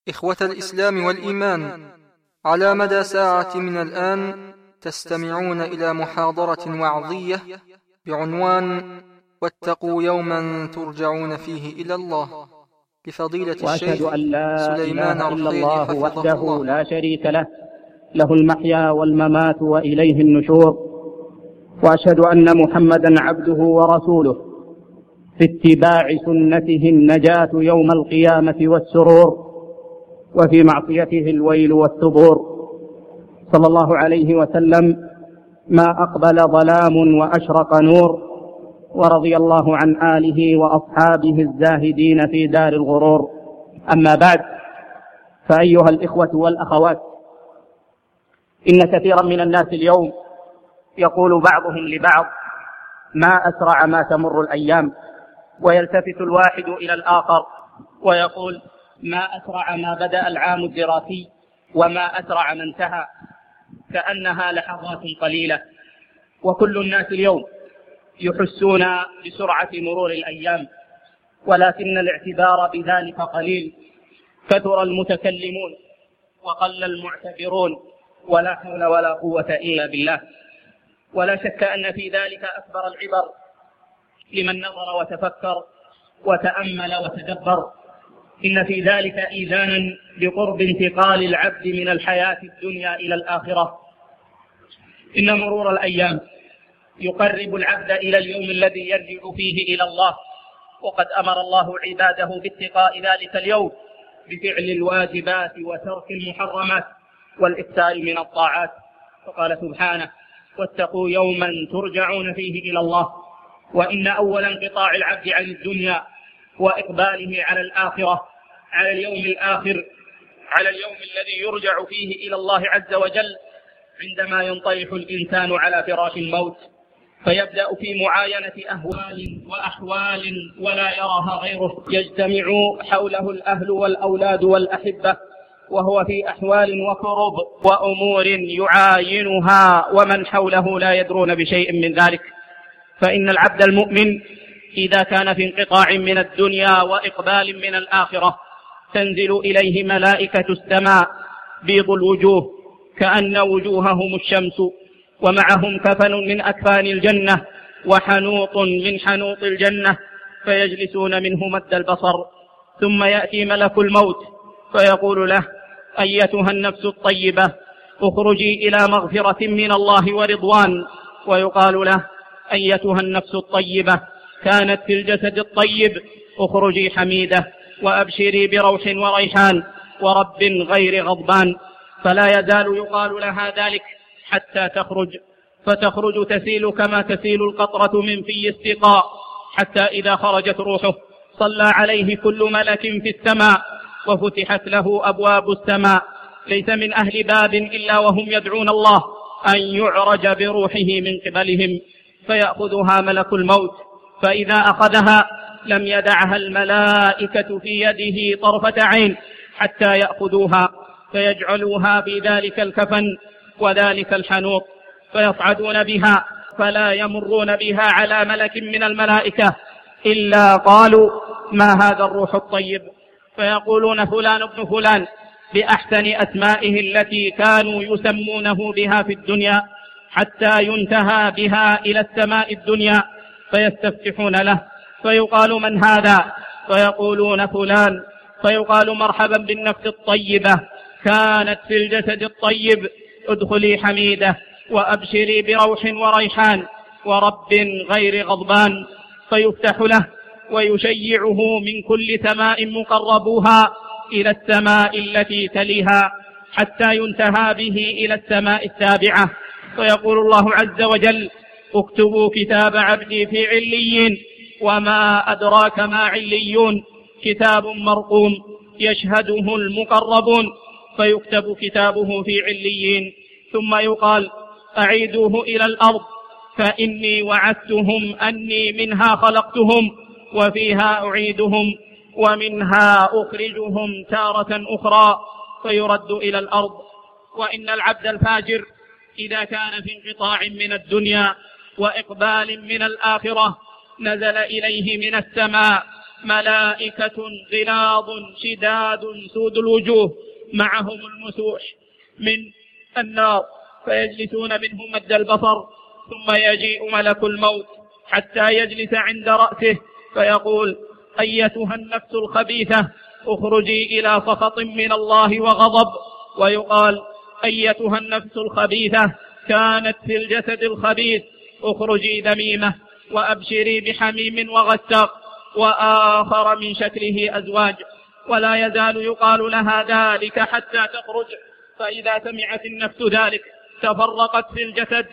إخوة الإسلام والإيمان، على مدى ساعة من الآن تستمعون إلى محاضرة وعظية بعنوان واتقوا يوما ترجعون فيه إلى الله لفضيلة الشيخ سليمان رحيل حفظه الله. لا شريك له، له المحيا والممات وإليه النشور. وأشهد أن محمدا عبده ورسوله، في اتباع سنته النجاة يوم القيامة والسرور، وفي معصيته الويل والثبور. صلى الله عليه وسلم ما أقبل ظلام وأشرق نور، ورضي الله عن آله وأصحابه الزاهدين في دار الغرور. أما بعد، فأيها الإخوة والأخوات، إن كثيرا من الناس اليوم يقول بعضهم لبعض: ما أسرع ما تمر الأيام. ويلتفت الواحد إلى الآخر ويقول: ما أسرع ما بدأ العام الدراسي وما أسرع ما انتهى، كأنها لحظات قليلة. وكل الناس اليوم يحسون بسرعة مرور الأيام، ولكن الاعتبار بذلك قليل. كثر المتكلمون وقل المعتبرون، ولا حول ولا قوة إلا بالله. ولا شك أن في ذلك أكبر العبر لمن نظر وتفكر وتأمل وتدبر. إن في ذلك إيذانا بقرب انتقال العبد من الحياة الدنيا إلى الآخرة. إن مرور الأيام يقرب العبد إلى اليوم الذي يرجع فيه إلى الله، وقد أمر الله عباده باتقاء ذلك اليوم بفعل الواجبات وترك المحرمات والإكثار من الطاعات. فقال سبحانه: واتقوا يوما ترجعون فيه إلى الله. وإن أول انقطاع العبد عن الدنيا وإقباله على الآخرة، على اليوم الآخر، على اليوم الذي يرجع فيه إلى الله عز وجل، عندما ينطلق الإنسان على فراش الموت، فيبدأ في معاينة أهوال وأحوال ولا يراها غيره. يجتمع حوله الأهل والأولاد والأحبة، وهو في أحوال وكرب وأمور يعاينها، ومن حوله لا يدرون بشيء من ذلك. فإن العبد المؤمن إذا كان في انقطاع من الدنيا وإقبال من الآخرة، تنزل إليه ملائكة السماء بيض الوجوه كأن وجوههم الشمس، ومعهم كفن من أكفان الجنة وحنوط من حنوط الجنة، فيجلسون منه مد البصر. ثم يأتي ملك الموت فيقول له: أيتها النفس الطيبة، اخرجي إلى مغفرة من الله ورضوان. ويقال له: أيتها النفس الطيبة، كانت في الجسد الطيب، اخرجي حميدة وأبشري بروح وريحان ورب غير غضبان. فلا يزال يقال لها ذلك حتى تخرج، فتخرج تسيل كما تسيل القطرة من في السقاء، حتى إذا خرجت روحه صلى عليه كل ملك في السماء، وفتحت له أبواب السماء، ليس من أهل باب إلا وهم يدعون الله أن يعرج بروحه من قبلهم، فيأخذها ملك الموت. فإذا أخذها لم يدعها الملائكة في يده طرفة عين حتى يأخذوها، فيجعلوها في ذلك الكفن وذلك الحنوط، فيصعدون بها، فلا يمرون بها على ملك من الملائكة إلا قالوا: ما هذا الروح الطيب؟ فيقولون: فلان ابن فلان، بأحسن أسمائه التي كانوا يسمونه بها في الدنيا، حتى ينتهى بها إلى السماء الدنيا، فيستفتحون له، فيقال: من هذا؟ فيقولون: فلان. فيقال: مرحبا بالنفس الطيبة، كانت في الجسد الطيب، ادخلي حميدة وأبشري بروح وريحان ورب غير غضبان. فيفتح له ويشيعه من كل سماء مقربوها إلى السماء التي تليها، حتى ينتهى به إلى السماء السابعة. فيقول الله عز وجل: اكتبوا كتاب عبدي في عليين. وما أدراك ما عليون؟ كتاب مرقوم يشهده المقربون. فيكتب كتابه في عليين، ثم يقال: أعيدوه إلى الأرض، فإني وعدتهم أني منها خلقتهم وفيها أعيدهم ومنها أخرجهم تارة أخرى. فيرد إلى الأرض. وإن العبد الفاجر إذا كان في انقطاع من الدنيا وإقبال من الآخرة، نزل إليه من السماء ملائكة غلاظ شداد سود الوجوه معهم المسوح من النار، فيجلسون منه مد البصر، ثم يجيء ملك الموت حتى يجلس عند رأسه فيقول: أيتها النفس الخبيثة اخرجي إلى سخط من الله وغضب. ويقال: أيتها النفس الخبيثة كانت في الجسد الخبيث اخرجي ذميمة وأبشري بحميم وغساق وآخر من شكله أزواج. ولا يزال يقال لها ذلك حتى تخرج، فإذا سمعت النفس ذلك تفرقت في الجسد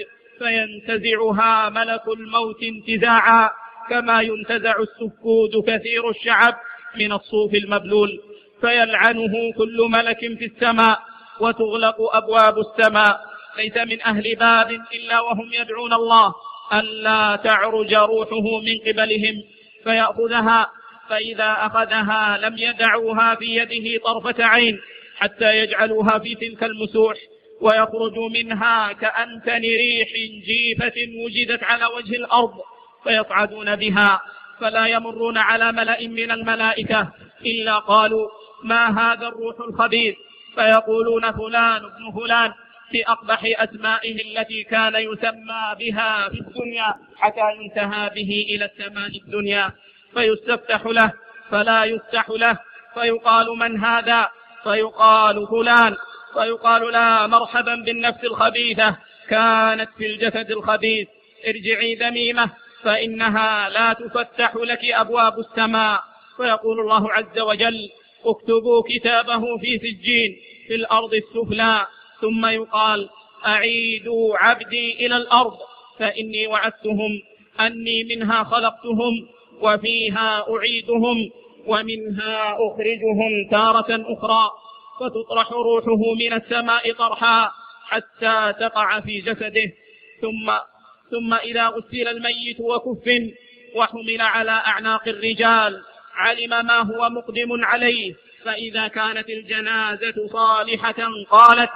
فينتزعها ملك الموت انتزاعا كما ينتزع السفود كثير الشعب من الصوف المبلول، فيلعنه كل ملك في السماء وتغلق أبواب السماء. ليس من أهل باب إلا وهم يدعون الله ألا تعرج روحه من قبلهم فيأخذها، فإذا أخذها لم يدعوها في يده طرفة عين حتى يجعلوها في تلك المسوح، ويخرج منها كأنتن ريح جيفة وجدت على وجه الأرض، فيصعدون بها فلا يمرون على ملأ من الملائكة إلا قالوا: ما هذا الروح الخبيث؟ فيقولون: فلان ابن فلان، بأقبح أسمائه التي كان يسمى بها في الدنيا حتى ينتهى به إلى السماء الدنيا، فيستفتح له فلا يفتح له، فيقال: من هذا؟ فيقال: فلان، فيقال: لا مرحبا بالنفس الخبيثة كانت في الجسد الخبيث، ارجعي ذميمة فإنها لا تفتح لك أبواب السماء. فيقول الله عز وجل: اكتبوا كتابه في سجين في الأرض السفلى. ثم يقال: أعيدوا عبدي إلى الأرض فإني وعدتهم أني منها خلقتهم وفيها أعيدهم ومنها أخرجهم تارة أخرى. فتطرح روحه من السماء طرحا حتى تقع في جسده، ثم إذا غسل الميت وكفن وحمل على أعناق الرجال علم ما هو مقدم عليه، فإذا كانت الجنازة صالحة قالت: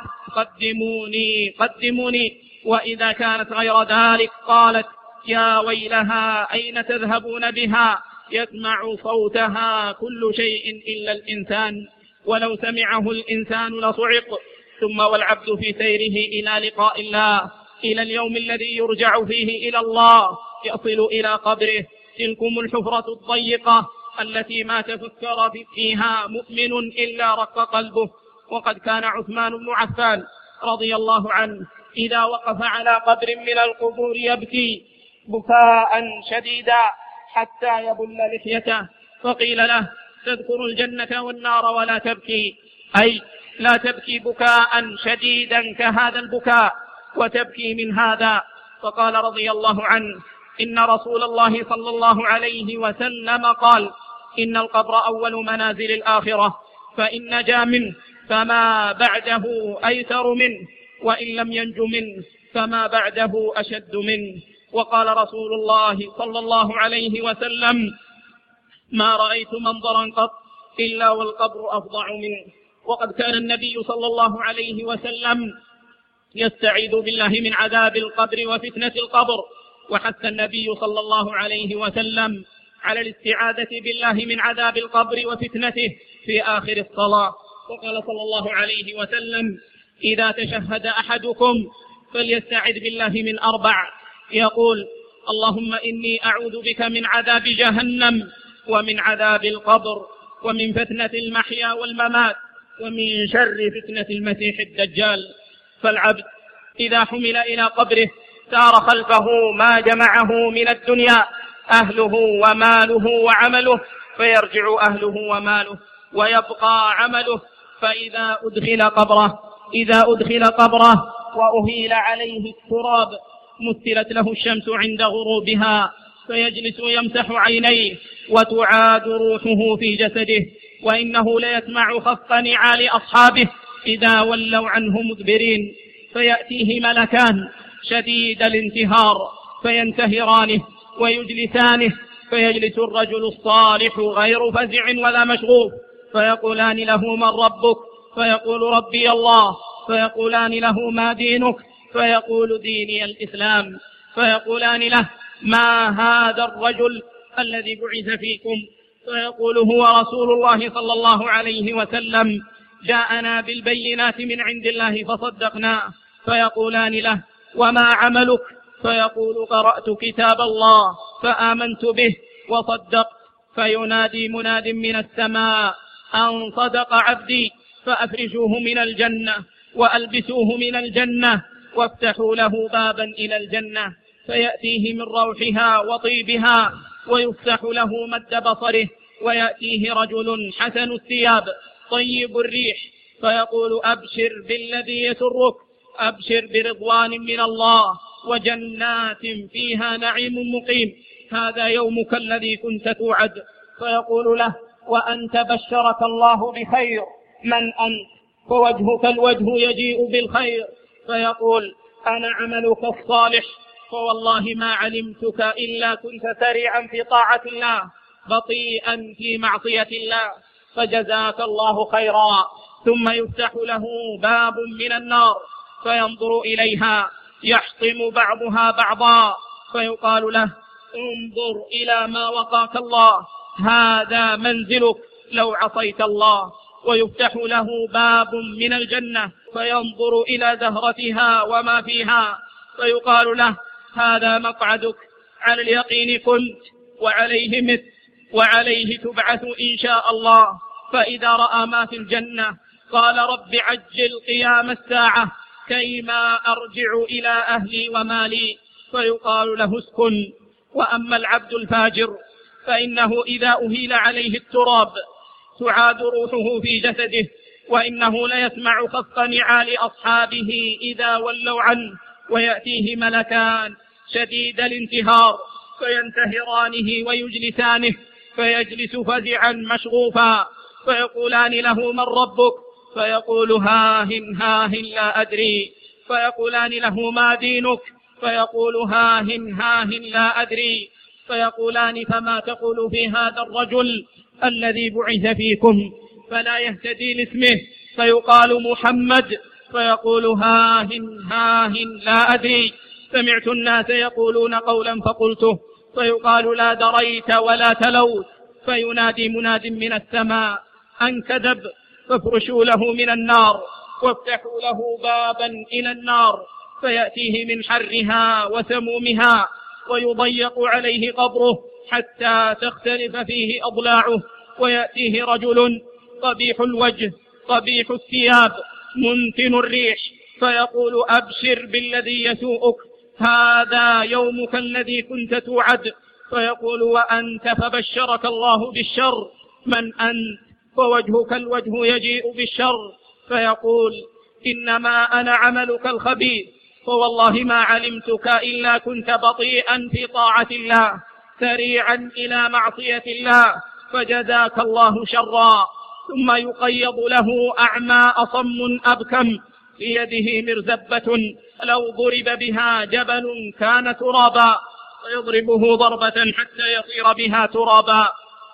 قدموني قدموني، وإذا كانت غير ذلك قالت: يا ويلها أين تذهبون بها؟ يسمع صوتها كل شيء إلا الإنسان، ولو سمعه الإنسان لصعق. ثم والعبد في سيره إلى لقاء الله، إلى اليوم الذي يرجع فيه إلى الله، يصل إلى قبره. تلكم الحفرة الضيقة التي ما تفكر فيها مؤمن إلا رق قلبه. وقد كان عثمان بن عفان رضي الله عنه إذا وقف على قبر من القبور يبكي بكاء شديدا حتى يبل لحيته، فقيل له: تذكر الجنة والنار ولا تبكي، أي لا تبكي بكاء شديدا كهذا البكاء وتبكي من هذا. فقال رضي الله عنه: إن رسول الله صلى الله عليه وسلم قال: إن القبر أول منازل الآخرة، فإن نجا منه فما بعده أيسر منه، وإن لم ينج منه فما بعده أشد منه. وقال رسول الله صلى الله عليه وسلم: ما رأيت منظرا قط إلا والقبر أفظع منه. وقد كان النبي صلى الله عليه وسلم يستعيذ بالله من عذاب القبر وفتنة القبر، وحث النبي صلى الله عليه وسلم على الاستعاذة بالله من عذاب القبر وفتنته في آخر الصلاة. وقال صلى الله عليه وسلم: إذا تشهد أحدكم فليستعذ بالله من 4، يقول: اللهم إني أعوذ بك من عذاب جهنم ومن عذاب القبر ومن فتنة المحيا والممات ومن شر فتنة المسيح الدجال. فالعبد إذا حمل إلى قبره سار خلفه ما جمعه من الدنيا، أهله وماله وعمله، فيرجع أهله وماله ويبقى عمله. فإذا أدخل قبره وأهيل عليه التراب مثلت له الشمس عند غروبها، فيجلس يمسح عينيه وتعاد روحه في جسده، وإنه ليسمع خف نعال أصحابه إذا ولوا عنه مدبرين، فيأتيه ملكان شديد الانتهار فينتهرانه ويجلسانه، فيجلس الرجل الصالح غير فزع ولا مشغوف، فيقولان له: من ربك؟ فيقول: ربي الله. فيقولان له: ما دينك؟ فيقول: ديني الإسلام. فيقولان له: ما هذا الرجل الذي بعث فيكم؟ فيقول هو رسول الله صلى الله عليه وسلم جاءنا بالبينات من عند الله فصدقناه. فيقولان له وما عملك؟ فيقول قرأت كتاب الله فآمنت به وصدقت. فينادي مناد من السماء أن صدق عبدي فأفرشوه من الجنة وألبسوه من الجنة وافتحوا له بابا إلى الجنة فيأتيه من روحها وطيبها ويفتح له مد بصره ويأتيه رجل حسن الثياب طيب الريح فيقول أبشر بالذي يسرك، أبشر برضوان من الله وجنات فيها نعيم مقيم، هذا يومك الذي كنت توعد. فيقول له وأنت بشرك الله بخير، من أنت؟ فوجهك الوجه يجيء بالخير. فيقول أنا عملك الصالح، فوالله ما علمتك إلا كنت سريعا في طاعة الله بطيئا في معصية الله، فجزاك الله خيرا. ثم يفتح له باب من النار فينظر إليها يحطم بعضها بعضا، فيقال له انظر إلى ما وقاك الله، هذا منزلك لو عصيت الله. ويفتح له باب من الجنة فينظر إلى زهرتها وما فيها، فيقال له هذا مقعدك، على اليقين كنت وعليه مت وعليه تبعث إن شاء الله. فإذا رأى ما في الجنة قال رب عجل قيام الساعة كيما أرجع إلى أهلي ومالي، فيقال له اسكن. وأما العبد الفاجر فإنه إذا أهيل عليه التراب تعاد روحه في جسده، وإنه ليسمع خفق نعال أصحابه إذا ولوا عنه، ويأتيه ملكان شديد الانتهار فينتهرانه ويجلسانه، فيجلس فزعا مشغوفا، فيقولان له من ربك؟ فيقول هاهن هاهن لا أدري. فيقولان له ما دينك؟ فيقول هاهن هاهن لا أدري. فيقولان فما تقول في هذا الرجل الذي بعث فيكم؟ فلا يهتدي لاسمه، فيقال محمد، فيقول هاهن هاهن لا أدري، سمعت الناس يقولون قولا فقلته، فيقال لا دريت ولا تلوت. فينادي مناد من السماء أن كذب، فافرشوا له من النار وافتحوا له بابا إلى النار فيأتيه من حرها وسمومها، ويضيق عليه قبره حتى تختلف فيه أضلاعه، ويأتيه رجل قبيح الوجه قبيح الثياب منتن الريح، فيقول أبشر بالذي يسوءك، هذا يومك الذي كنت توعد. فيقول وأنت فبشرك الله بالشر، من أنت؟ فوجهك الوجه يجيء بالشر. فيقول إنما أنا عملك الخبيث، فوالله ما علمتك إلا كنت بطيئا في طاعة الله سريعا إلى معصية الله، فجزاك الله شرا. ثم يقيض له أعمى أصم أبكم في يده مرزبة لو ضرب بها جبل كان ترابا، فيضربه ضربة حتى يصير بها ترابا،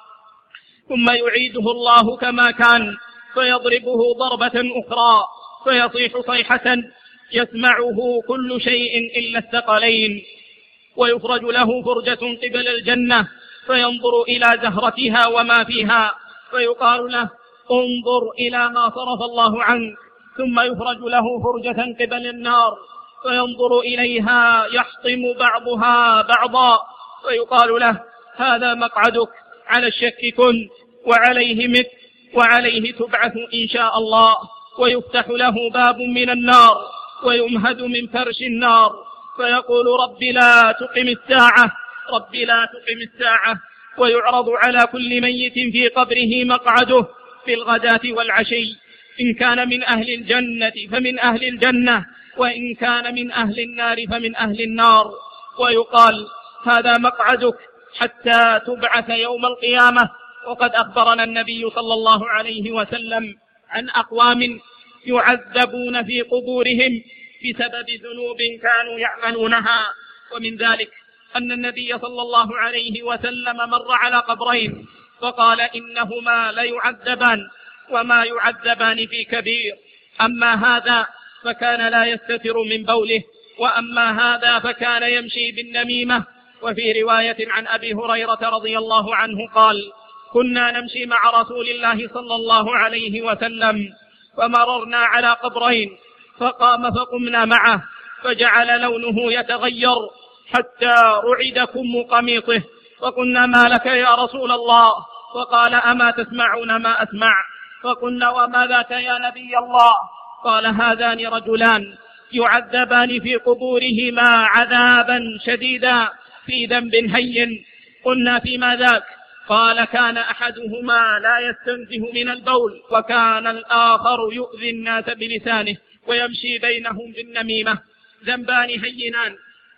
ثم يعيده الله كما كان فيضربه ضربة أخرى فيصيح صيحة يسمعه كل شيء إلا الثقلين، ويفرج له فرجة قبل الجنة فينظر إلى زهرتها وما فيها، فيقال له انظر إلى ما صرف الله عنك. ثم يفرج له فرجة قبل النار فينظر إليها يحطم بعضها بعضا، فيقال له هذا مقعدك، على الشك كنت وعليه مت وعليه تبعث إن شاء الله. ويفتح له باب من النار ويمهد من فرش النار، فيقول رب لا تقم الساعة، رب لا تقم الساعة. ويعرض على كل ميت في قبره مقعده في الغداة والعشي، إن كان من أهل الجنة فمن أهل الجنة، وإن كان من أهل النار فمن أهل النار. ويقال هذا مقعدك حتى تبعث يوم القيامة. وقد أخبرنا النبي صلى الله عليه وسلم عن أقوام يعذبون في قبورهم بسبب ذنوب كانوا يعملونها، ومن ذلك أن النبي صلى الله عليه وسلم مر على قبرين فقال إنهما ليعذبان وما يعذبان في كبير، أما هذا فكان لا يستتر من بوله، وأما هذا فكان يمشي بالنميمة. وفي رواية عن أبي هريرة رضي الله عنه قال كنا نمشي مع رسول الله صلى الله عليه وسلم فمررنا على قبرين فقام فقمنا معه فجعل لونه يتغير حتى رعد كم قميصه، فقلنا: ما لك يا رسول الله؟ فقال: أما تسمعون ما أسمع؟ فقلنا: وما ذاك يا نبي الله؟ قال: هذان رجلان يعذبان في قبورهما عذابا شديدا في ذنب هين. قلنا: فيما ذاك؟ قال: كان أحدهما لا يستنزه من البول، وكان الآخر يؤذي الناس بلسانه ويمشي بينهم بالنميمة. ذنبان هينان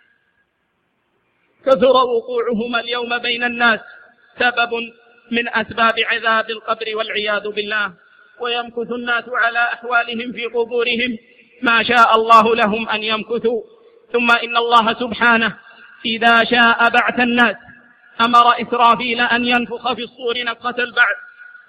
كثر وقوعهما اليوم بين الناس، سبب من أسباب عذاب القبر والعياذ بالله. ويمكث الناس على أحوالهم في قبورهم ما شاء الله لهم أن يمكثوا، ثم إن الله سبحانه إذا شاء بعث الناس أمر إسرافيل أن ينفخ في الصور نفخة البعث،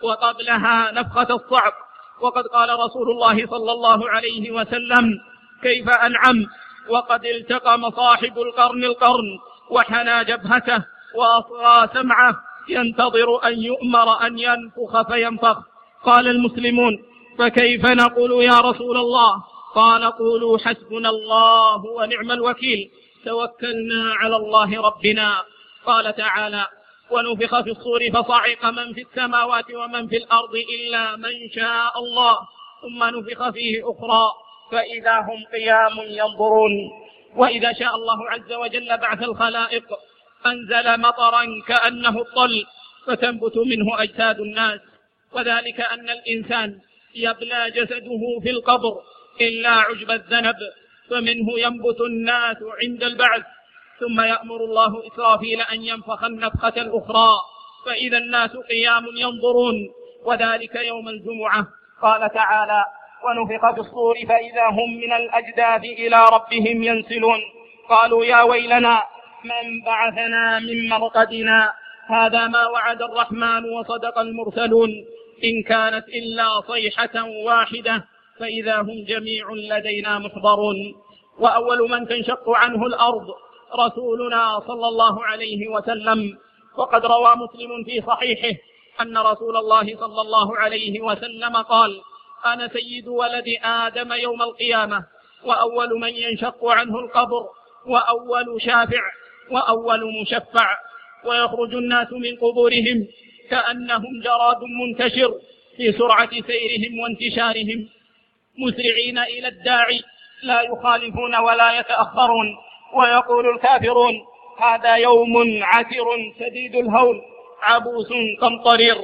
وقبلها نفخة الصعق. وقد قال رسول الله صلى الله عليه وسلم: كيف أنعم وقد التقم صاحب القرن وحنى جبهته وأصغى سمعه ينتظر أن يؤمر أن ينفخ فينفخ. قال المسلمون: فكيف نقول يا رسول الله؟ قال: قولوا حسبنا الله ونعم الوكيل، توكلنا على الله ربنا. قال تعالى: ونفخ في الصور فصعق من في السماوات ومن في الأرض إلا من شاء الله، ثم نفخ فيه أخرى فإذا هم قيام ينظرون. وإذا شاء الله عز وجل بعث الخلائق أنزل مطرا كأنه الطل فتنبت منه أجساد الناس، وذلك أن الإنسان يبلى جسده في القبر إلا عجب الذنب، فمنه ينبت الناس عند البعث، ثم يأمر الله إسرافيل أن ينفخ النفخة الأخرى فإذا الناس قيام ينظرون، وذلك يوم الجمعة. قال تعالى: ونفخ في الصور فإذا هم من الأجداث إلى ربهم ينسلون. قالوا: يا ويلنا من بعثنا من مرقدنا، هذا ما وعد الرحمن وصدق المرسلون، إن كانت إلا صيحة واحدة فإذا هم جميع لدينا محضرون. وأول من تنشق عنه الأرض رسولنا صلى الله عليه وسلم. وقد روى مسلم في صحيحه أن رسول الله صلى الله عليه وسلم قال: أنا سيد ولد آدم يوم القيامة، وأول من ينشق عنه القبر، وأول شافع، وأول مشفع. ويخرج الناس من قبورهم كأنهم جراد منتشر في سرعة سيرهم وانتشارهم، مسرعين إلى الداعي لا يخالفون ولا يتأخرون. ويقول الكافرون: هذا يوم عسر شديد الهول عبوس قمطرير.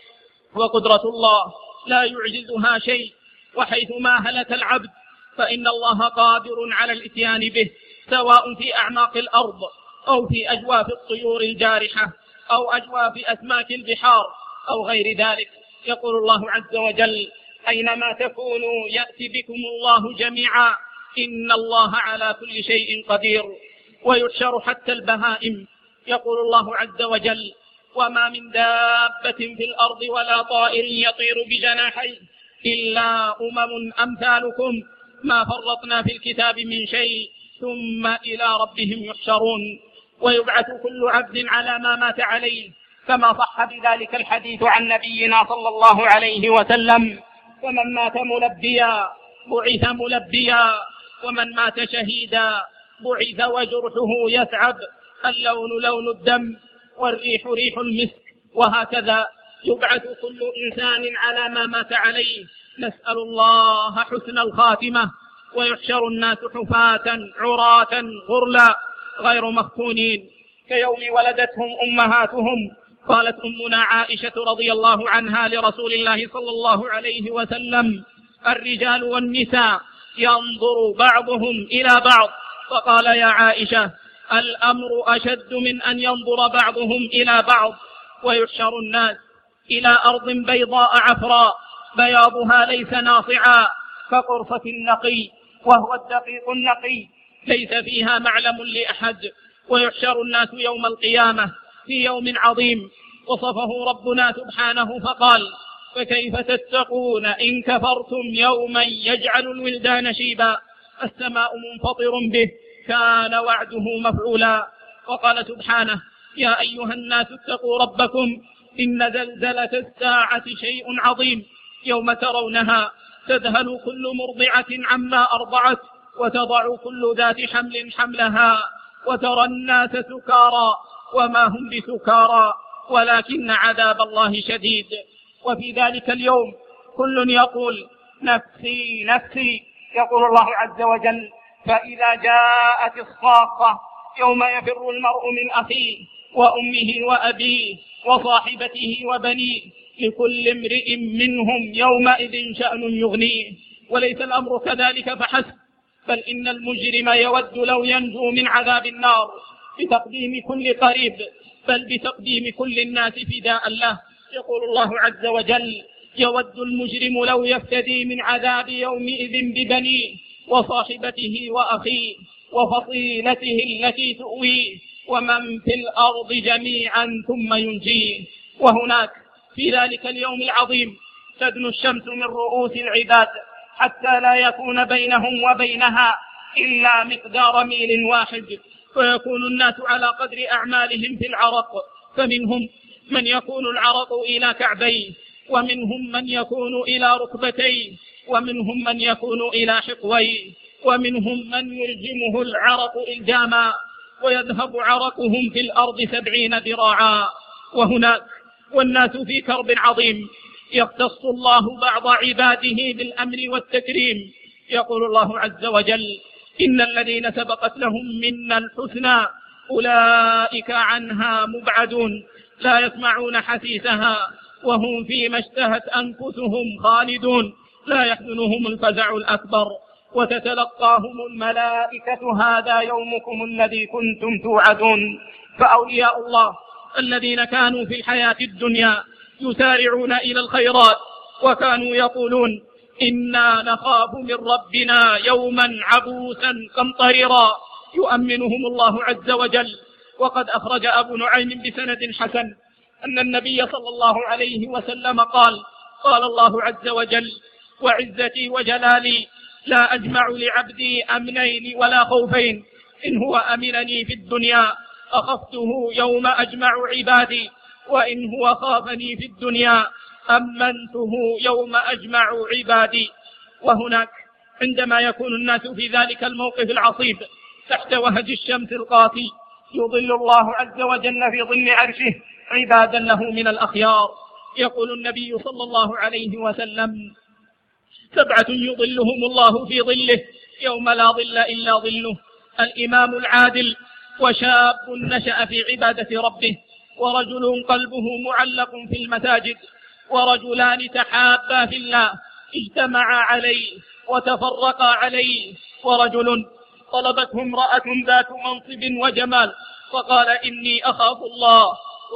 وقدرة الله لا يعجزها شيء، وحيثما هلك العبد فإن الله قادر على الإتيان به، سواء في أعماق الأرض أو في أجواف الطيور الجارحة أو أجواف أسماك البحار أو غير ذلك. يقول الله عز وجل: أينما تكونوا يأتي بكم الله جميعا، إن الله على كل شيء قدير. ويحشر حتى البهائم. يقول الله عز وجل: وما من دابة في الأرض ولا طائر يطير بجناحيه إلا أمثالكم ما فرطنا في الكتاب من شيء ثم إلى ربهم يحشرون. ويبعث كل عبد على ما مات عليه، كما صح بذلك الحديث عن نبينا صلى الله عليه وسلم: فمن مات ملبيا بعث ملبيا، ومن مات شهيدا بعث وجرحه يثعب، اللون لون الدم والريح ريح المسك. وهكذا يبعث كل إنسان على ما مات عليه، نسأل الله حسن الخاتمة. ويحشر الناس حفاة عراة غرلا غير مختونين كيوم ولدتهم أمهاتهم. قالت أمنا عائشة رضي الله عنها لرسول الله صلى الله عليه وسلم: الرجال والنساء ينظر بعضهم إلى بعض. فقال: يا عائشة، الأمر أشد من أن ينظر بعضهم إلى بعض. ويحشر الناس إلى أرض بيضاء عفراء بياضها ليس ناصعا كقرصة النقي، وهو الدقيق النقي ليس فيها معلم لأحد. ويحشر الناس يوم القيامة في يوم عظيم وصفه ربنا سبحانه فقال: فكيف تتقون إن كفرتم يوما يجعل الولدان شيبا، السماء منفطر به كان وعده مفعولا. وقال سبحانه: يا أيها الناس اتقوا ربكم إن زلزلة الساعة شيء عظيم، يوم ترونها تذهل كل مرضعة عما أرضعت وتضع كل ذات حمل حملها، وترى الناس سكارى وما هم بسكارى ولكن عذاب الله شديد. وفي ذلك اليوم كل يقول نفسي نفسي، يقول الله عز وجل: فإذا جاءت الصاخة يوم يفر المرء من أخيه وأمه وأبيه وصاحبته وبنيه لكل امرئ منهم يومئذ شأن يغنيه. وليس الأمر كذلك فحسب، بل إن المجرم يود لو ينجو من عذاب النار بتقديم كل قريب، بل بتقديم كل الناس فداء له. يقول الله عز وجل: يود المجرم لو يفتدي من عذاب يومئذ ببنيه وصاحبته وأخيه وفصيلته التي تؤويه ومن في الأرض جميعا ثم ينجيه. وهناك في ذلك اليوم العظيم تدنو الشمس من رؤوس العباد حتى لا يكون بينهم وبينها إلا مقدار ميل واحد، فيكون الناس على قدر أعمالهم في العرق، فمنهم من يكون العرق إلى كعبيه، ومنهم من يكون إلى ركبتيه، ومنهم من يكون إلى حقويه، ومنهم من يلجمه العرق إلجاما ويذهب عرقهم في الأرض 70 ذراعا. وهناك والناس في كرب عظيم يختص الله بعض عباده بالأمر والتكريم. يقول الله عز وجل: إن الذين سبقت لهم منا الحسنى أولئك عنها مبعدون لا يسمعون حسيسها وهم فيما اشتهت أنفسهم خالدون لا يحزنهم الفزع الأكبر وتتلقاهم الملائكة هذا يومكم الذي كنتم توعدون. فأولياء الله الذين كانوا في الحياة الدنيا يسارعون إلى الخيرات وكانوا يقولون: إنا نخاف من ربنا يوما عبوسا قمطريرا، يؤمنهم الله عز وجل. وقد أخرج أبو نعيم بسند حسن أن النبي صلى الله عليه وسلم قال: قال الله عز وجل: وعزتي وجلالي لا أجمع لعبدي أمنين ولا خوفين، إن هو أمنني في الدنيا أخفته يوم أجمع عبادي، وإن هو خافني في الدنيا أمنته يوم أجمع عبادي. وهناك عندما يكون الناس في ذلك الموقف العصيب تحت وهج الشمس القاطي يظل الله عز وجل في ظل عرشه عبادا له من الأخيار. يقول النبي صلى الله عليه وسلم: 7 يظلهم الله في ظله يوم لا ظل إلا ظله: الإمام العادل، وشاب نشأ في عبادة ربه، ورجل قلبه معلق في المساجد، ورجلان تحابا في الله اجتمعا عليه وتفرقا عليه، ورجل طلبته امرأة ذات منصب وجمال فقال: إني أخاف الله،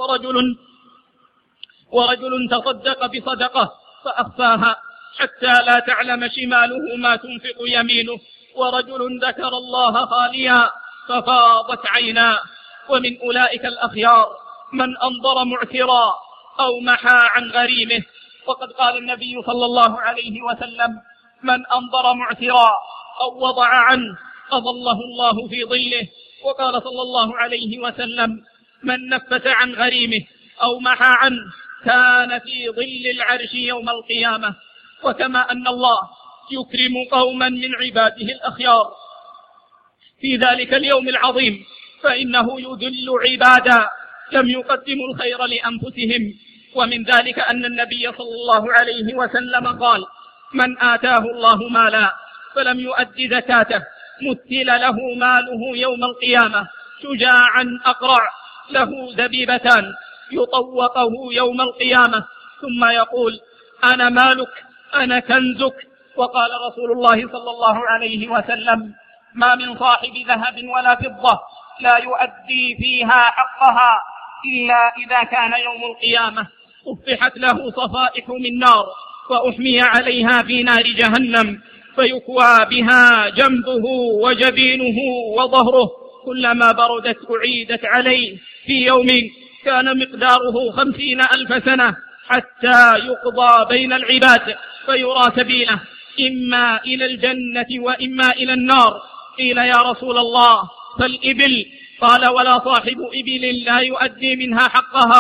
ورجل تصدق بصدقة فأخفاها حتى لا تعلم شماله ما تنفق يمينه، ورجل ذكر الله خاليا ففاضت عيناه. ومن أولئك الأخيار من أنظر معسرا أو محى عن غريمه، وقد قال النبي صلى الله عليه وسلم: من أنظر معسرا أو وضع عنه أظله الله في ظله. وقال صلى الله عليه وسلم: من نفس عن غريمه أو محى عنه كان في ظل العرش يوم القيامة. وكما أن الله يكرم قوما من عباده الأخيار في ذلك اليوم العظيم، فإنه يذل عبادا لم يقدموا الخير لأنفسهم. ومن ذلك أن النبي صلى الله عليه وسلم قال: من آتاه الله مالا فلم يؤد زكاته مثل له ماله يوم القيامة شجاعا أقرع له زبيبتان يطوقه يوم القيامة ثم يقول: أنا مالك أنا كنزك. وقال رسول الله صلى الله عليه وسلم: ما من صاحب ذهب ولا فضة لا يؤدي فيها حقها إلا إذا كان يوم القيامة صفحت له صفائح من نار وأحمي عليها في نار جهنم فيكوى بها جنبه وجبينه وظهره، كلما بردت أعيدت عليه في يوم كان مقداره 50,000 سنة حتى يقضى بين العباد فيرى سبيله إما إلى الجنة وإما إلى النار. قيل: يا رسول الله فالإبل؟ قال: ولا صاحب إبل لا يؤدي منها حقها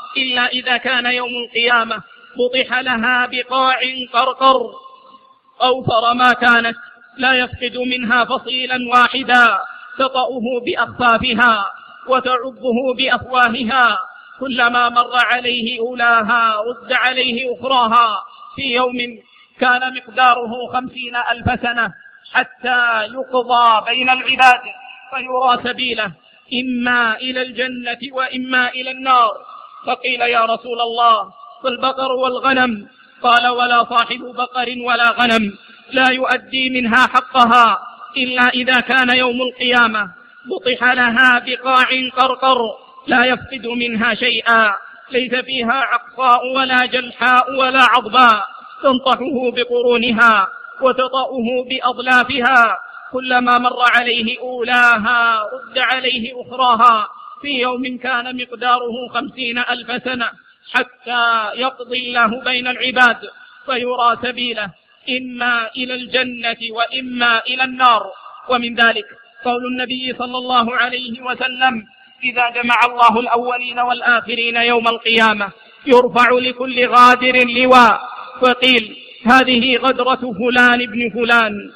إلا إذا كان يوم القيامة بطح لها بقاع قرقر أوفر ما كانت لا يفقد منها فصيلا واحدا تطأه بأخفافها وتعضه بأفواهها كلما مر عليه أولاها رد عليه أخراها في يوم كان مقداره 50,000 سنة حتى يقضى بين العباد فيرى سبيله إما إلى الجنة وإما إلى النار. فقيل يا رسول الله فالبقر والغنم؟ قال ولا صاحب بقر ولا غنم لا يؤدي منها حقها إلا إذا كان يوم القيامة بطح لها بقاع قرقر لا يفقد منها شيئا ليس فيها عقصاء ولا جلحاء ولا عضباء تنطحه بقرونها وتطأه بأضلافها كلما مر عليه أولاها رد عليه أخراها في يوم كان مقداره 50,000 سنة حتى يقضي الله بين العباد فيرى سبيله إما إلى الجنة وإما إلى النار. ومن ذلك قول النبي صلى الله عليه وسلم إذا جمع الله الأولين والآخرين يوم القيامة يرفع لكل غادر لواء فقيل هذه غدرة فلان ابن فلان.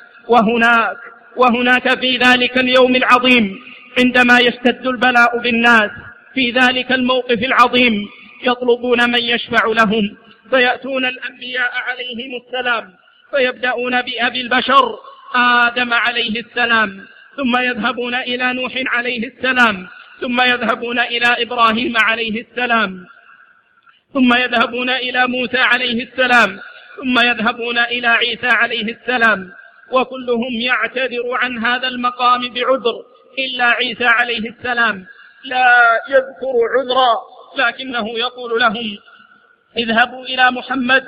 وهناك في ذلك اليوم العظيم عندما يشتد البلاء بالناس في ذلك الموقف العظيم يطلبون من يشفع لهم فيأتون الأنبياء عليهم السلام فيبدأون بأبي البشر آدم عليه السلام ثم يذهبون إلى نوح عليه السلام ثم يذهبون إلى إبراهيم عليه السلام ثم يذهبون إلى موسى عليه السلام ثم يذهبون إلى عيسى عليه السلام وكلهم يعتذر عن هذا المقام بعذر إلا عيسى عليه السلام لا يذكر عذرا لكنه يقول لهم اذهبوا إلى محمد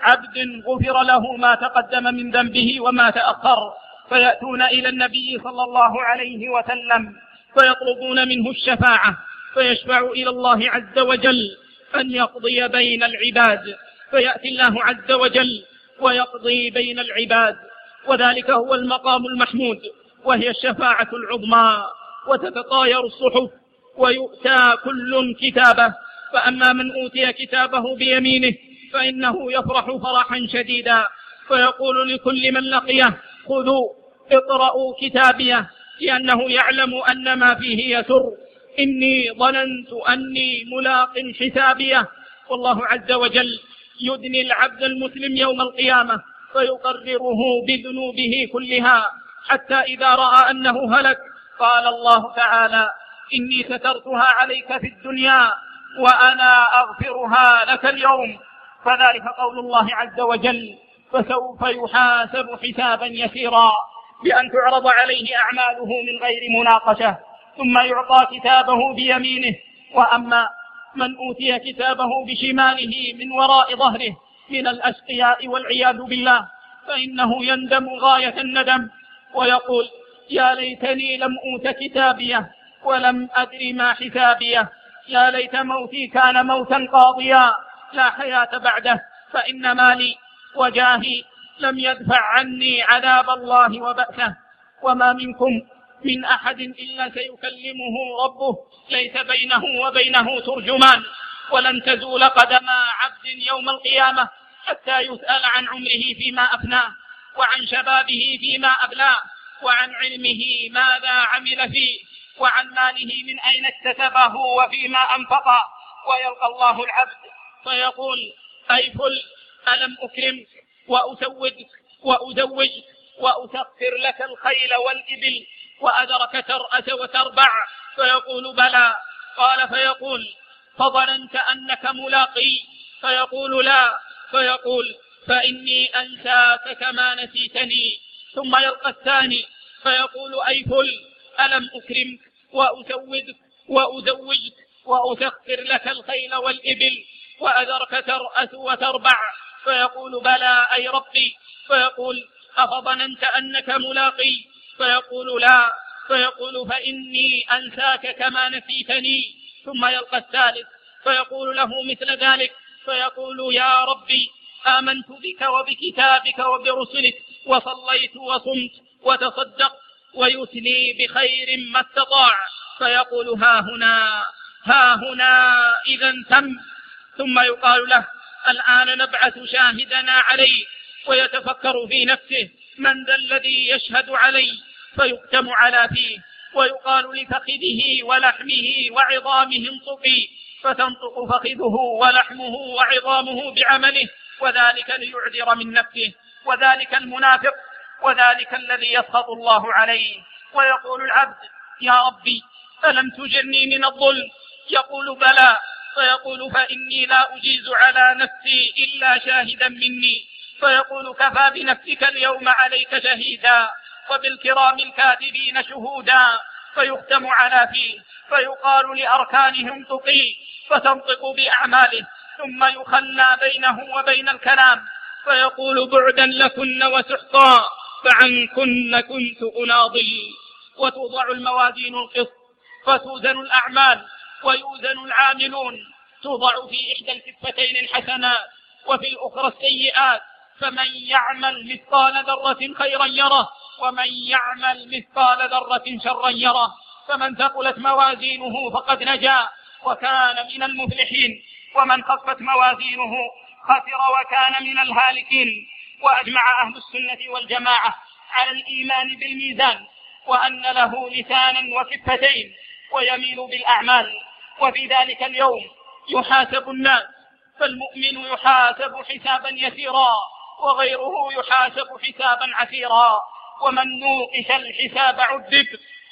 عبد غفر له ما تقدم من ذنبه وما تأخر. فيأتون إلى النبي صلى الله عليه وسلم فيطلبون منه الشفاعة فيشفع إلى الله عز وجل أن يقضي بين العباد فيأتي الله عز وجل ويقضي بين العباد وذلك هو المقام المحمود وهي الشفاعة العظمى وتتطاير الصحف ويؤتى كل كتابه فأما من أوتي كتابه بيمينه فإنه يفرح فرحا شديدا فيقول لكل من لقيه خذوا اقرأوا كتابيه لأنه يعلم أن ما فيه يسر إني ظننت أني ملاق حسابيه. والله عز وجل يدني العبد المسلم يوم القيامة فيقرره بذنوبه كلها حتى إذا رأى أنه هلك قال الله تعالى إني سترتها عليك في الدنيا وأنا أغفرها لك اليوم. فذلك قول الله عز وجل فسوف يحاسب حسابا يسيرا بأن تعرض عليه أعماله من غير مناقشة ثم يعطى كتابه بيمينه. وأما من أوتي كتابه بشماله من وراء ظهره من الأشقياء والعياذ بالله فإنه يندم غاية الندم ويقول يا ليتني لم أوت كتابيه ولم أدر ما حسابيه يا ليت موتي كان موتا قاضيا لا حياة بعده فإن مالي وجاهي لم يدفع عني عذاب الله وبأسه. وما منكم من أحد إلا سيكلمه ربه ليس بينه وبينه ترجمان ولن تزول قدم عبد يوم القيامة حتى يسأل عن عمره فيما أفناه وعن شبابه فيما أبلاه وعن علمه ماذا عمل فيه وعن ماله من أين اكتسبه وفيما أنفقه. ويلقى الله العبد فيقول أي فل ألم أكرمك وأسودك وأزوجك وأسخر لك الخيل والإبل وأذرك ترأس وتربع فيقول بلى. قال فيقول فظننت أنك ملاقي فيقول لا فيقول فإني أنساك كما نسيتني. ثم يلقى الثاني فيقول أي فل ألم أكرمك وأسودك وأزوجك وأسخر لك الخيل والإبل وأذرك ترأس وتربع فيقول بلى أي ربي. فيقول أفظننت أنك ملاقي فيقول لا فيقول فإني أنساك كما نسيتني. ثم يلقى الثالث فيقول له مثل ذلك فيقول يا ربي آمنت بك وبكتابك وبرسلك وصليت وصمت وتصدقت ويثني بخير ما استطاع. فيقول ها هنا إذا تم ثم يقال له: الآن نبعث شاهدنا عليه، ويتفكر في نفسه: من ذا الذي يشهد علي؟ فيختم على فيه، ويقال لفخذه ولحمه وعظامه انطقي، فتنطق فخذه ولحمه وعظامه بعمله، وذلك ليعذر من نفسه. وذلك المنافق، وذلك الذي يسخط الله عليه. ويقول العبد: يا ربي ألم تجرني من الظلم؟ يقول: بلى. فيقول: فإني لا أجيز على نفسي إلا شاهدا مني. فيقول: كفى بنفسك اليوم عليك شهيدا، وبالكرام الكاتبين شهودا. فيختم على فيه، فيقال لأركانه انطقي، فتنطق بأعماله، ثم يخلى بينه وبين الكلام، فيقول: بعدا لكن وسحقا، فعنكن كنت أناضل. وتوضع الموازين القسط، فتوزن الأعمال ويوزن العاملون. توضع في إحدى الكفتين الحسنات، وفي الأخرى السيئات، فمن يعمل مثقال ذرة خيرا يره، ومن يعمل مثقال ذرة شرا يره. فمن ثقلت موازينه فقد نجا وكان من المفلحين، ومن خفت موازينه خسر وكان من الهالكين. وأجمع أهل السنة والجماعة على الإيمان بالميزان، وأن له لسانا وكفتين، ويميل بالأعمال. وفي ذلك اليوم يحاسب الناس، فالمؤمن يحاسب حسابا يسيرا، وغيره يحاسب حسابا عسيرا. ومن نوقش الحساب عذب.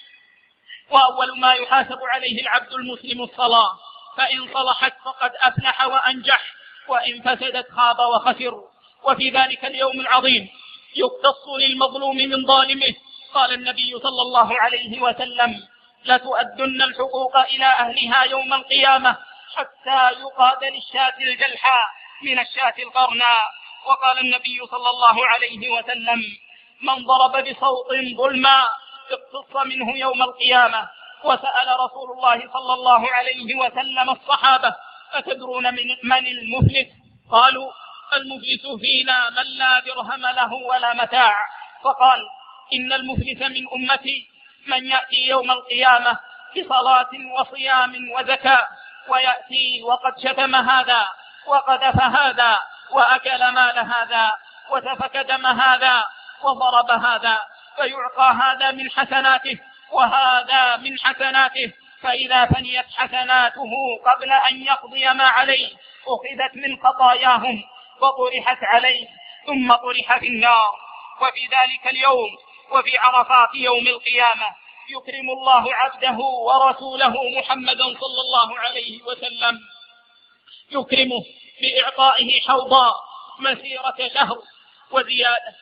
وأول ما يحاسب عليه العبد المسلم الصلاة، فإن صلحت فقد أفلح وأنجح، وإن فسدت خاب وخسر. وفي ذلك اليوم العظيم يقتص للمظلوم من ظالمه. قال النبي صلى الله عليه وسلم: لتؤدن الحقوق إلى أهلها يوم القيامة، حتى يقاد للشاة الجلحاء من الشاة القرناء. وقال النبي صلى الله عليه وسلم: من ضرب بصوت ظلما اقتص منه يوم القيامة. وسأل رسول الله صلى الله عليه وسلم الصحابة: أتدرون من المفلس؟ قالوا: المفلس فينا من لا درهم له ولا متاع. فقال: إن المفلس من أمتي من يأتي يوم القيامة بصلاة وصيام وزكاة، ويأتي وقد شتم هذا وقذف هذا وأكل مال هذا وسفك دم هذا وضرب هذا، فيعطى هذا من حسناته وهذا من حسناته، فإذا فنيت حسناته قبل أن يقضي ما عليه أخذت من خطاياهم وطرحت عليه، ثم طرح في النار. وفي ذلك اليوم وفي عرفات يوم القيامة يكرم الله عبده ورسوله محمدا صلى الله عليه وسلم، يكرمه بإعطائه حوضا مسيرة شهر وزيادة،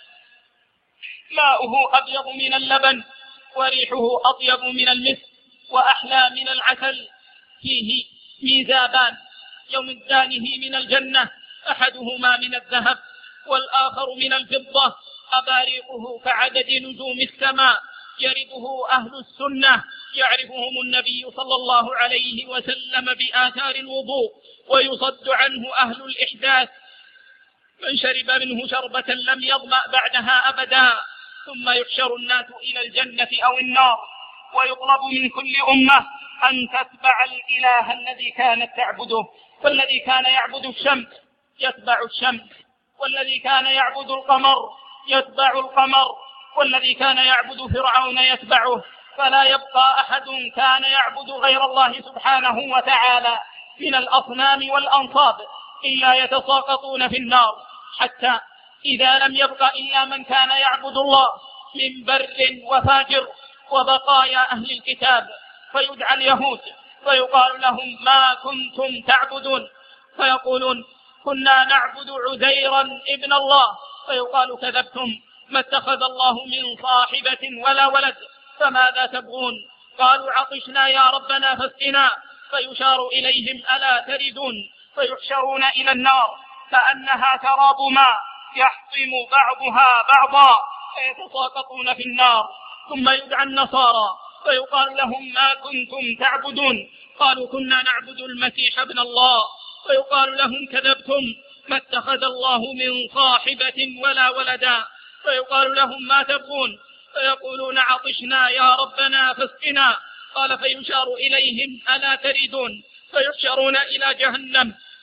ماؤه أبيض من اللبن وريحه أطيب من المسك وأحلى من العسل، فيه ميزابان يمدانه من الجنة، أحدهما من الذهب والآخر من الفضة، أباريقه كعدد نجوم السماء، يرده أهل السنة، يعرفهم النبي صلى الله عليه وسلم بآثار الوضوء، ويصد عنه أهل الإحداث، من شرب منه شربة لم يظمأ بعدها أبدا. ثم يحشر الناس إلى الجنة أو النار، ويطلب من كل أمة أن تتبع الإله الذي كانت تعبده، فالذي كان يعبد الشمس يتبع الشمس، والذي كان يعبد القمر يتبع القمر، والذي كان يعبد فرعون يتبعه، فلا يبقى أحد كان يعبد غير الله سبحانه وتعالى من الأصنام والأنصاب إلا يتساقطون في النار، حتى إذا لم يبق إلا من كان يعبد الله من بر وفاجر وبقايا أهل الكتاب، فيدعى اليهود فيقال لهم: ما كنتم تعبدون؟ فيقولون: كنا نعبد عزيرا ابن الله. فيقال: كذبتم، ما اتخذ الله من صاحبة ولا ولد، فماذا تبغون؟ قالوا: عطشنا يا ربنا فاسقنا. فيشار إليهم: ألا تردون؟ فيحشرون إلى النار كأنها سراب ماء يحطم بعضها بعضا، فيتساقطون في النار. ثم يدعى النصارى فيقال لهم: ما كنتم تعبدون؟ قالوا: كنا نعبد المسيح ابن الله. فيقال لهم: كذبتم، ما اتخذ الله من صاحبة ولا ولدا. فيقال لهم: ما تبغون؟ فيقولون: عطشنا يا ربنا فاسقنا. قال: فيشار إليهم: ألا تردون؟ فيحشرون إلى جهنم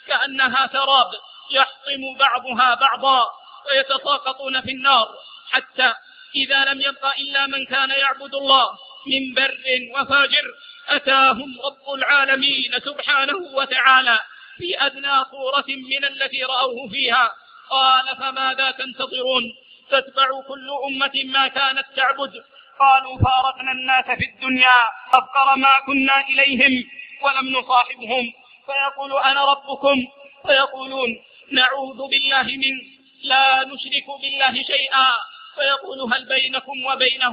كأنها سراب يحطم بعضها بعضا ويتساقطون في النار، حتى إذا لم يبق إلا من كان يعبد الله من بر وفاجر أتاهم رب العالمين سبحانه وتعالى في أدنى صورة من التي رأوه فيها. قال فماذا تنتظرون؟ تتبع كل أمة ما كانت تعبد. قالوا فارقنا الناس في الدنيا أفقر ما كنا إليهم ولم نصاحبهم، فيقول أنا ربكم، فيقولون نعوذ بالله منك لا نشرك بالله شيئا، فيقول هل بينكم وبينه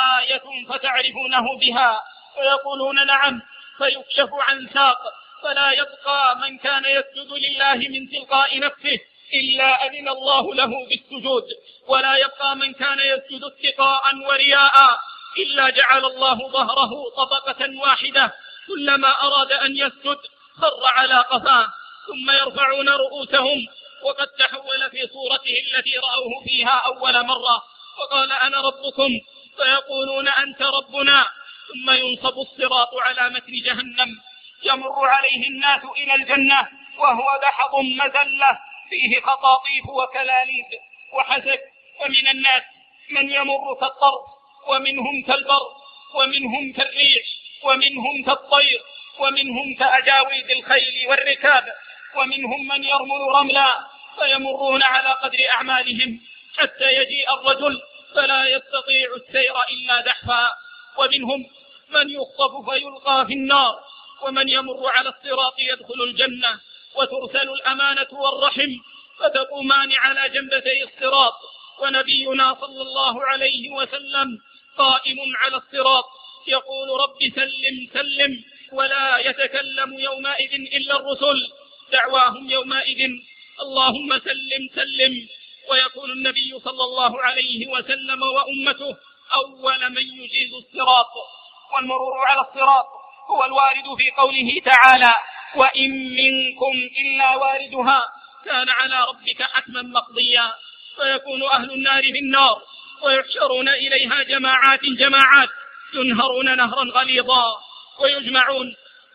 آية فتعرفونه بها؟ فيقولون نعم، فيكشف عن ساق فلا يبقى من كان يسجد لله من تلقاء نفسه إلا أذن الله له بالسجود، ولا يبقى من كان يسجد اتقاء ورياء إلا جعل الله ظهره طبقة واحدة، كلما أراد أن يسجد خر على قفاه، ثم يرفعون رؤوسهم وقد تحول في صورته التي رأوه فيها أول مرة، وقال أنا ربكم، فيقولون أنت ربنا، ثم ينصب الصراط على متن جهنم، يمر عليه الناس إلى الجنة وهو دحض مذلة فيه خطاطيف وكلاليب وحسك، ومن الناس من يمر كالطرف، ومنهم كالبرق، ومنهم كالريح، ومنهم كالطير، ومنهم كأجاويد الخيل والركاب، ومنهم من يرمل رملا، فيمرون على قدر أعمالهم حتى يجيء الرجل فلا يستطيع السير إلا دحفا، ومنهم من يخطف فيلقى في النار، ومن يمر على الصراط يدخل الجنة، وترسل الأمانة والرحم فتقومان على جنبتي الصراط، ونبينا صلى الله عليه وسلم قائم على الصراط يقول رب سلم سلم، ولا يتكلم يومئذ إلا الرسل دعواهم يومئذ اللهم سلم سلم، ويكون النبي صلى الله عليه وسلم وأمته أول من يجيز الصراط. والمرور على الصراط هو الوارد في قوله تعالى وإن منكم إلا واردها كان على ربك حتما مقضيا، فيكون أهل النار في النار ويحشرون إليها جماعات جماعات ينهرون نهرا غليظا، ويجمعون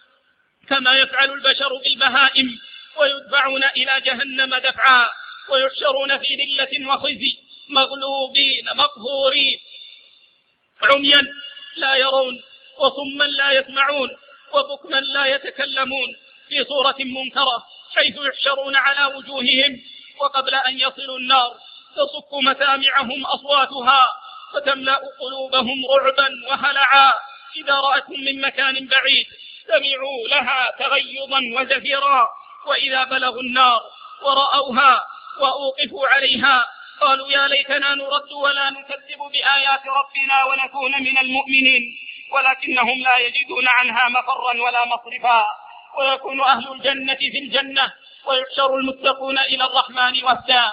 كما يفعل البشر بالبهائم، ويدفعون إلى جهنم دفعا، ويحشرون في ذلة وخزي مغلوبين مقهورين عميا لا يرون، وصما لا يسمعون، وبكما لا يتكلمون، في صورة منكرة حيث يحشرون على وجوههم، وقبل أن يصلوا النار تصك مسامعهم أصواتها فتملأ قلوبهم رعبا وهلعا، إذا رأتهم من مكان بعيد سمعوا لها تغيظا وزفيرا، وإذا بلغوا النار ورأوها وأوقفوا عليها قالوا يا ليتنا نرد ولا نكذب بآيات ربنا ونكون من المؤمنين، ولكنهم لا يجدون عنها مفرا ولا مصرفا. ويكون أهل الجنة في الجنة ويحشر المتقون إلى الرحمن وفدا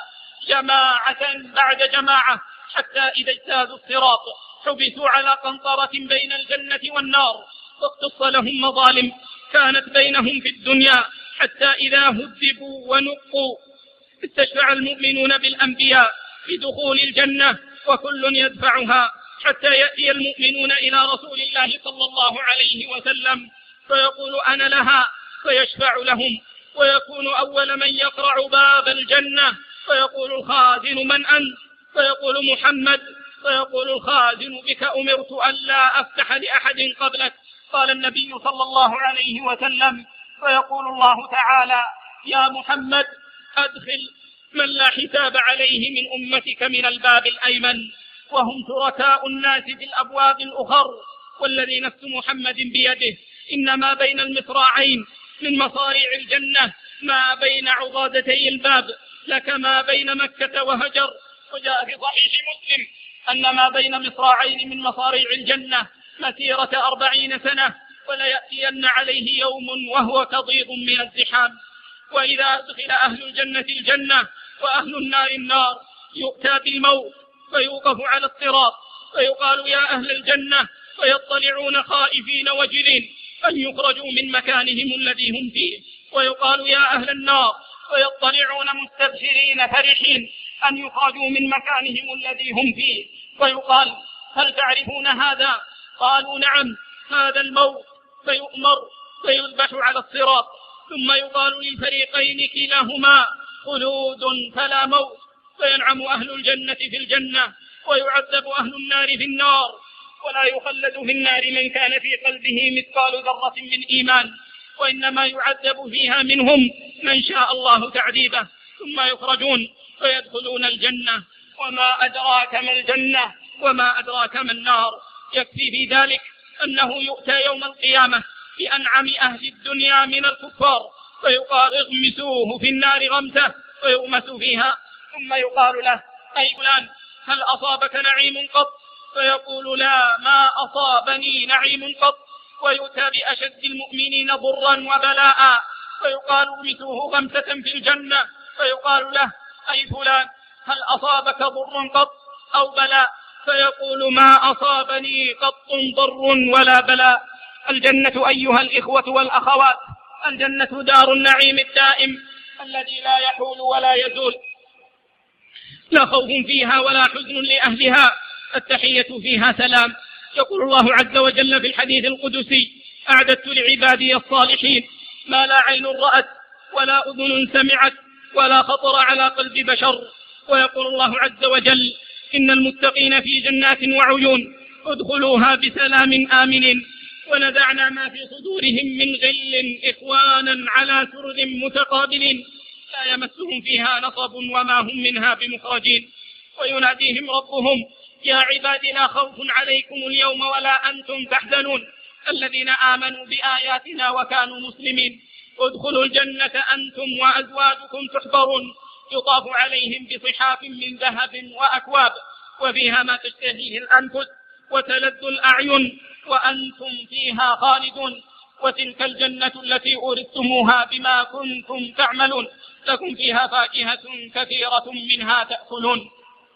جماعة بعد جماعة، حتى إذا اجتازوا الصراط حبسوا على قنطرة بين الجنة والنار، واقتص لهم مظالم كانت بينهم في الدنيا، حتى إذا هذبوا ونقوا استشفع المؤمنون بالأنبياء بدخول الجنة وكل يدفعها، حتى يأتي المؤمنون إلى رسول الله صلى الله عليه وسلم فيقول أنا لها فيشفع لهم، ويكون أول من يقرع باب الجنة فيقول الخازن من أنت؟ فيقول محمد، فيقول الخازن بك أمرت ألا أفتح لأحد قبلك، قال النبي صلى الله عليه وسلم فيقول الله تعالى يا محمد أدخل من لا حساب عليه من أمتك من الباب الأيمن، وهم شركاء الناس في الأبواب الأخر، والذي نفس محمد بيده إنما بين المصراعين من مصاريع الجنة ما بين عضادتي الباب لكما بين مكة وهجر. وجاء في صحيح مسلم أن ما بين مصراعين من مصاريع الجنة مسيرة 40 سنة، وليأتين عليه يوم وهو كضيض من الزحام. وإذا أدخل أهل الجنة الجنة وأهل النار النار يؤتى بالموت فيوقف على الصراط فيقال يا أهل الجنة، فيطلعون خائفين وجلين أن يخرجوا من مكانهم الذي هم فيه، ويقال يا أهل النار، فيطلعون مستبشرين فرحين أن يخرجوا من مكانهم الذي هم فيه، فيقال هل تعرفون هذا؟ قالوا نعم هذا الموت، فيؤمر فيذبح على الصراط ثم يقال للفريقين كلاهما خلود فلا موت، فينعم أهل الجنة في الجنة ويعذب أهل النار في النار، ولا يخلد في النار من كان في قلبه مثقال ذرة من إيمان، وإنما يعذب فيها منهم من شاء الله تعذيبه، ثم يخرجون فيدخلون الجنة. وما أدراك ما الجنة وما أدراك ما النار. يكفي في ذلك أنه يؤتى يوم القيامة بأنعم أهل الدنيا من الكفار، فيقال اغمسوه في النار غمسة، فيغمس فيها، ثم يقال له أي فلان هل أصابك نعيم قط؟ فيقول لا، ما أصابني نعيم قط. ويؤتى بأشد المؤمنين ضرا وبلاء، فيقال اغمسوه غمسة في الجنة، فيقال له أي فلان هل أصابك ضر قط أو بلاء؟ فيقول ما أصابني قط ضر ولا بلاء. الجنة أيها الإخوة والأخوات، الجنة دار النعيم الدائم الذي لا يحول ولا يزول، لا خوف فيها ولا حزن لأهلها، التحية فيها سلام. يقول الله عز وجل في الحديث القدسي أعددت لعبادي الصالحين ما لا عين رأت ولا أذن سمعت ولا خطر على قلب بشر. ويقول الله عز وجل إن المتقين في جنات وعيون ادخلوها بسلام آمنين، ونزعنا ما في صدورهم من غل إخوانا على سرر متقابلين لا يمسهم فيها نصب وما هم منها بمخرجين. ويناديهم ربهم يا عباد لا خوف عليكم اليوم ولا أنتم تحزنون الذين آمنوا بآياتنا وكانوا مسلمين، ادخلوا الجنة أنتم وأزواجكم تحبرون، يطاف عليهم بصحاف من ذهب وأكواب وفيها ما تشتهيه الأنفس وتلذ الأعين وأنتم فيها خالدون، وتلك الجنة التي أورثتموها بما كنتم تعملون، لكم فيها فاكهة كثيرة منها تأكلون.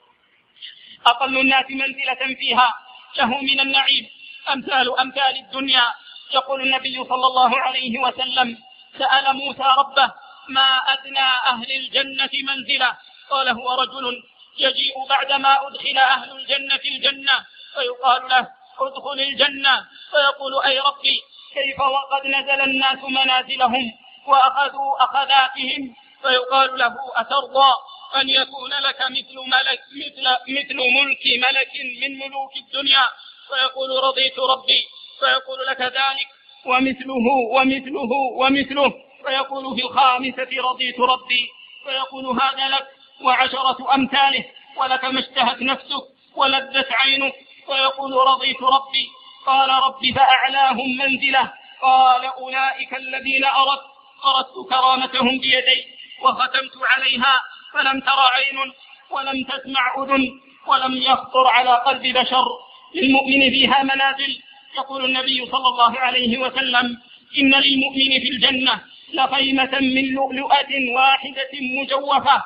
أقل الناس منزلة فيها له من النعيم أمثال الدنيا. يقول النبي صلى الله عليه وسلم سأل موسى ربه ما أدنى أهل الجنة منزلة؟ قال هو رجل يجيء بعدما أدخل أهل الجنة الجنة فيقال له ادخل الجنة، فيقول أي ربي كيف وقد نزل الناس منازلهم وأخذوا أخذاتهم؟ فيقال له أترضى أن يكون لك مثل ملك ملك من ملوك الدنيا؟ فيقول رضيت ربي. فيقول لك ذلك ومثله ومثله ومثله، فيقول في الخامسة رضيت ربي. فيقول هذا لك وعشرة أمثاله، ولك ما اشتهت نفسك ولذت عينك. فيقول رضيت ربي. قال رب فأعلاهم منزلة. قال أولئك الذين أردت كرامتهم بيدي وختمت عليها فلم تر عين ولم تسمع أذن ولم يخطر على قلب بشر. للمؤمن فيها منازل. يقول النبي صلى الله عليه وسلم إن للمؤمن في الجنة لخيمة من لؤلؤة واحدة مجوفة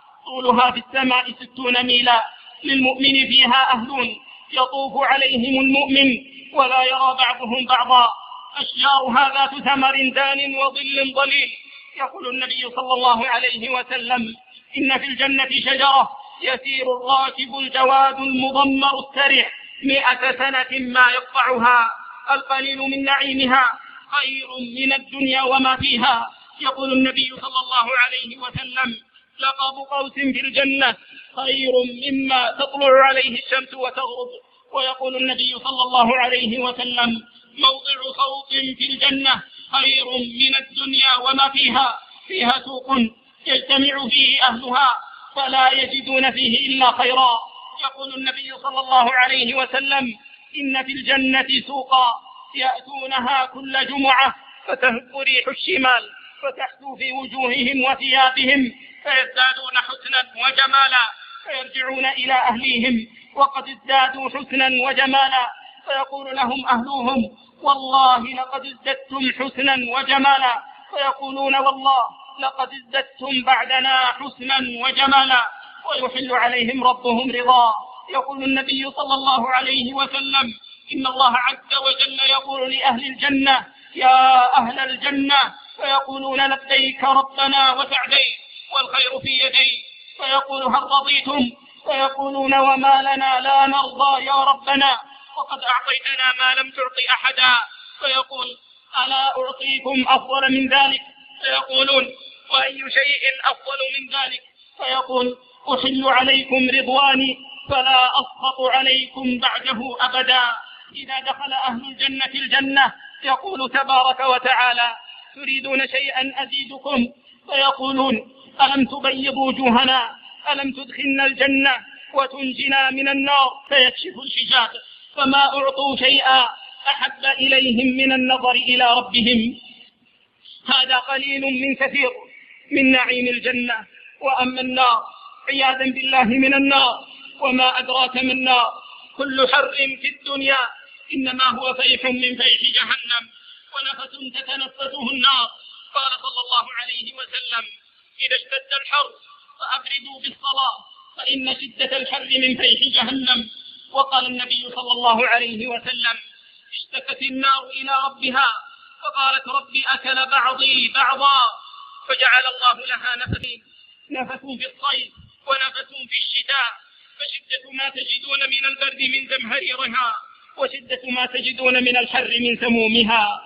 طولها في السماء 60 ميلا، للمؤمن فيها أهل يطوف عليهم المؤمن ولا يرى بعضهم بعضا، أشجارها ذات ثمر دان وظل ظليل. يقول النبي صلى الله عليه وسلم إن في الجنة شجرة يسير الراكب الجواد المضمر السريع 100 سنة ما يقطعها، القليل من نعيمها خير من الدنيا وما فيها. يقول النبي صلى الله عليه وسلم لقب قوس في الجنة خير مما تطلع عليه الشمس وتغرب. ويقول النبي صلى الله عليه وسلم موضع صوت في الجنة خير من الدنيا وما فيها، فيها سوق يجتمع فيه أهلها فلا يجدون فيه إلا خيرا. يقول النبي صلى الله عليه وسلم إن في الجنة سوقا يأتونها كل جمعة فتهب ريح الشمال فتحثو في وجوههم وثيابهم فيزدادون حسنا وجمالا، فيرجعون إلى أهليهم وقد ازدادوا حسنا وجمالا، فيقول لهم أهلوهم والله لقد ازددتم حسنا وجمالا، فيقولون والله لقد ازددتم بعدنا حسنا وجمالا، ويحل عليهم ربهم رضا. يقول النبي صلى الله عليه وسلم إن الله عز وجل يقول لأهل الجنة يا أهل الجنة، فيقولون لبيك ربنا وسعديك والخير في يديك، فيقول هل رضيتم؟ فيقولون وما لنا لا نرضى يا ربنا وقد أعطيتنا ما لم تعطي أحدا. فيقول ألا أعطيكم أفضل من ذلك؟ فيقولون وأي شيء أفضل من ذلك؟ فيقول أحل عليكم رضواني فلا أسخط عليكم بعده أبدا. إذا دخل أهل الجنة الجنة يقول تبارك وتعالى تريدون شيئا أزيدكم؟ فيقولون ألم تبيض وجوهنا، ألم تدخلنا الجنة وتنجنا من النار؟ فيكشف الحجاب فما أعطوا شيئا أحب إليهم من النظر إلى ربهم. هذا قليل من كثير من نعيم الجنة. وأما النار عياذا بالله من النار، وما أدراك من النار، كل حر في الدنيا إنما هو فيح من فيح جهنم، ونفس تتنفسه النار. قال صلى الله عليه وسلم إذا اشتد الحر فأبردوا بالصلاة فإن شدة الحر من فيح جهنم. وقال النبي صلى الله عليه وسلم اشتكت النار إلى ربها فقالت ربي أكل بعضي بعضا، فجعل الله لها نفسين، نفس في الصيف ونفس في الشتاء، فشدة ما تجدون من البرد من زمهريرها، وشدة ما تجدون من الحر من سمومها.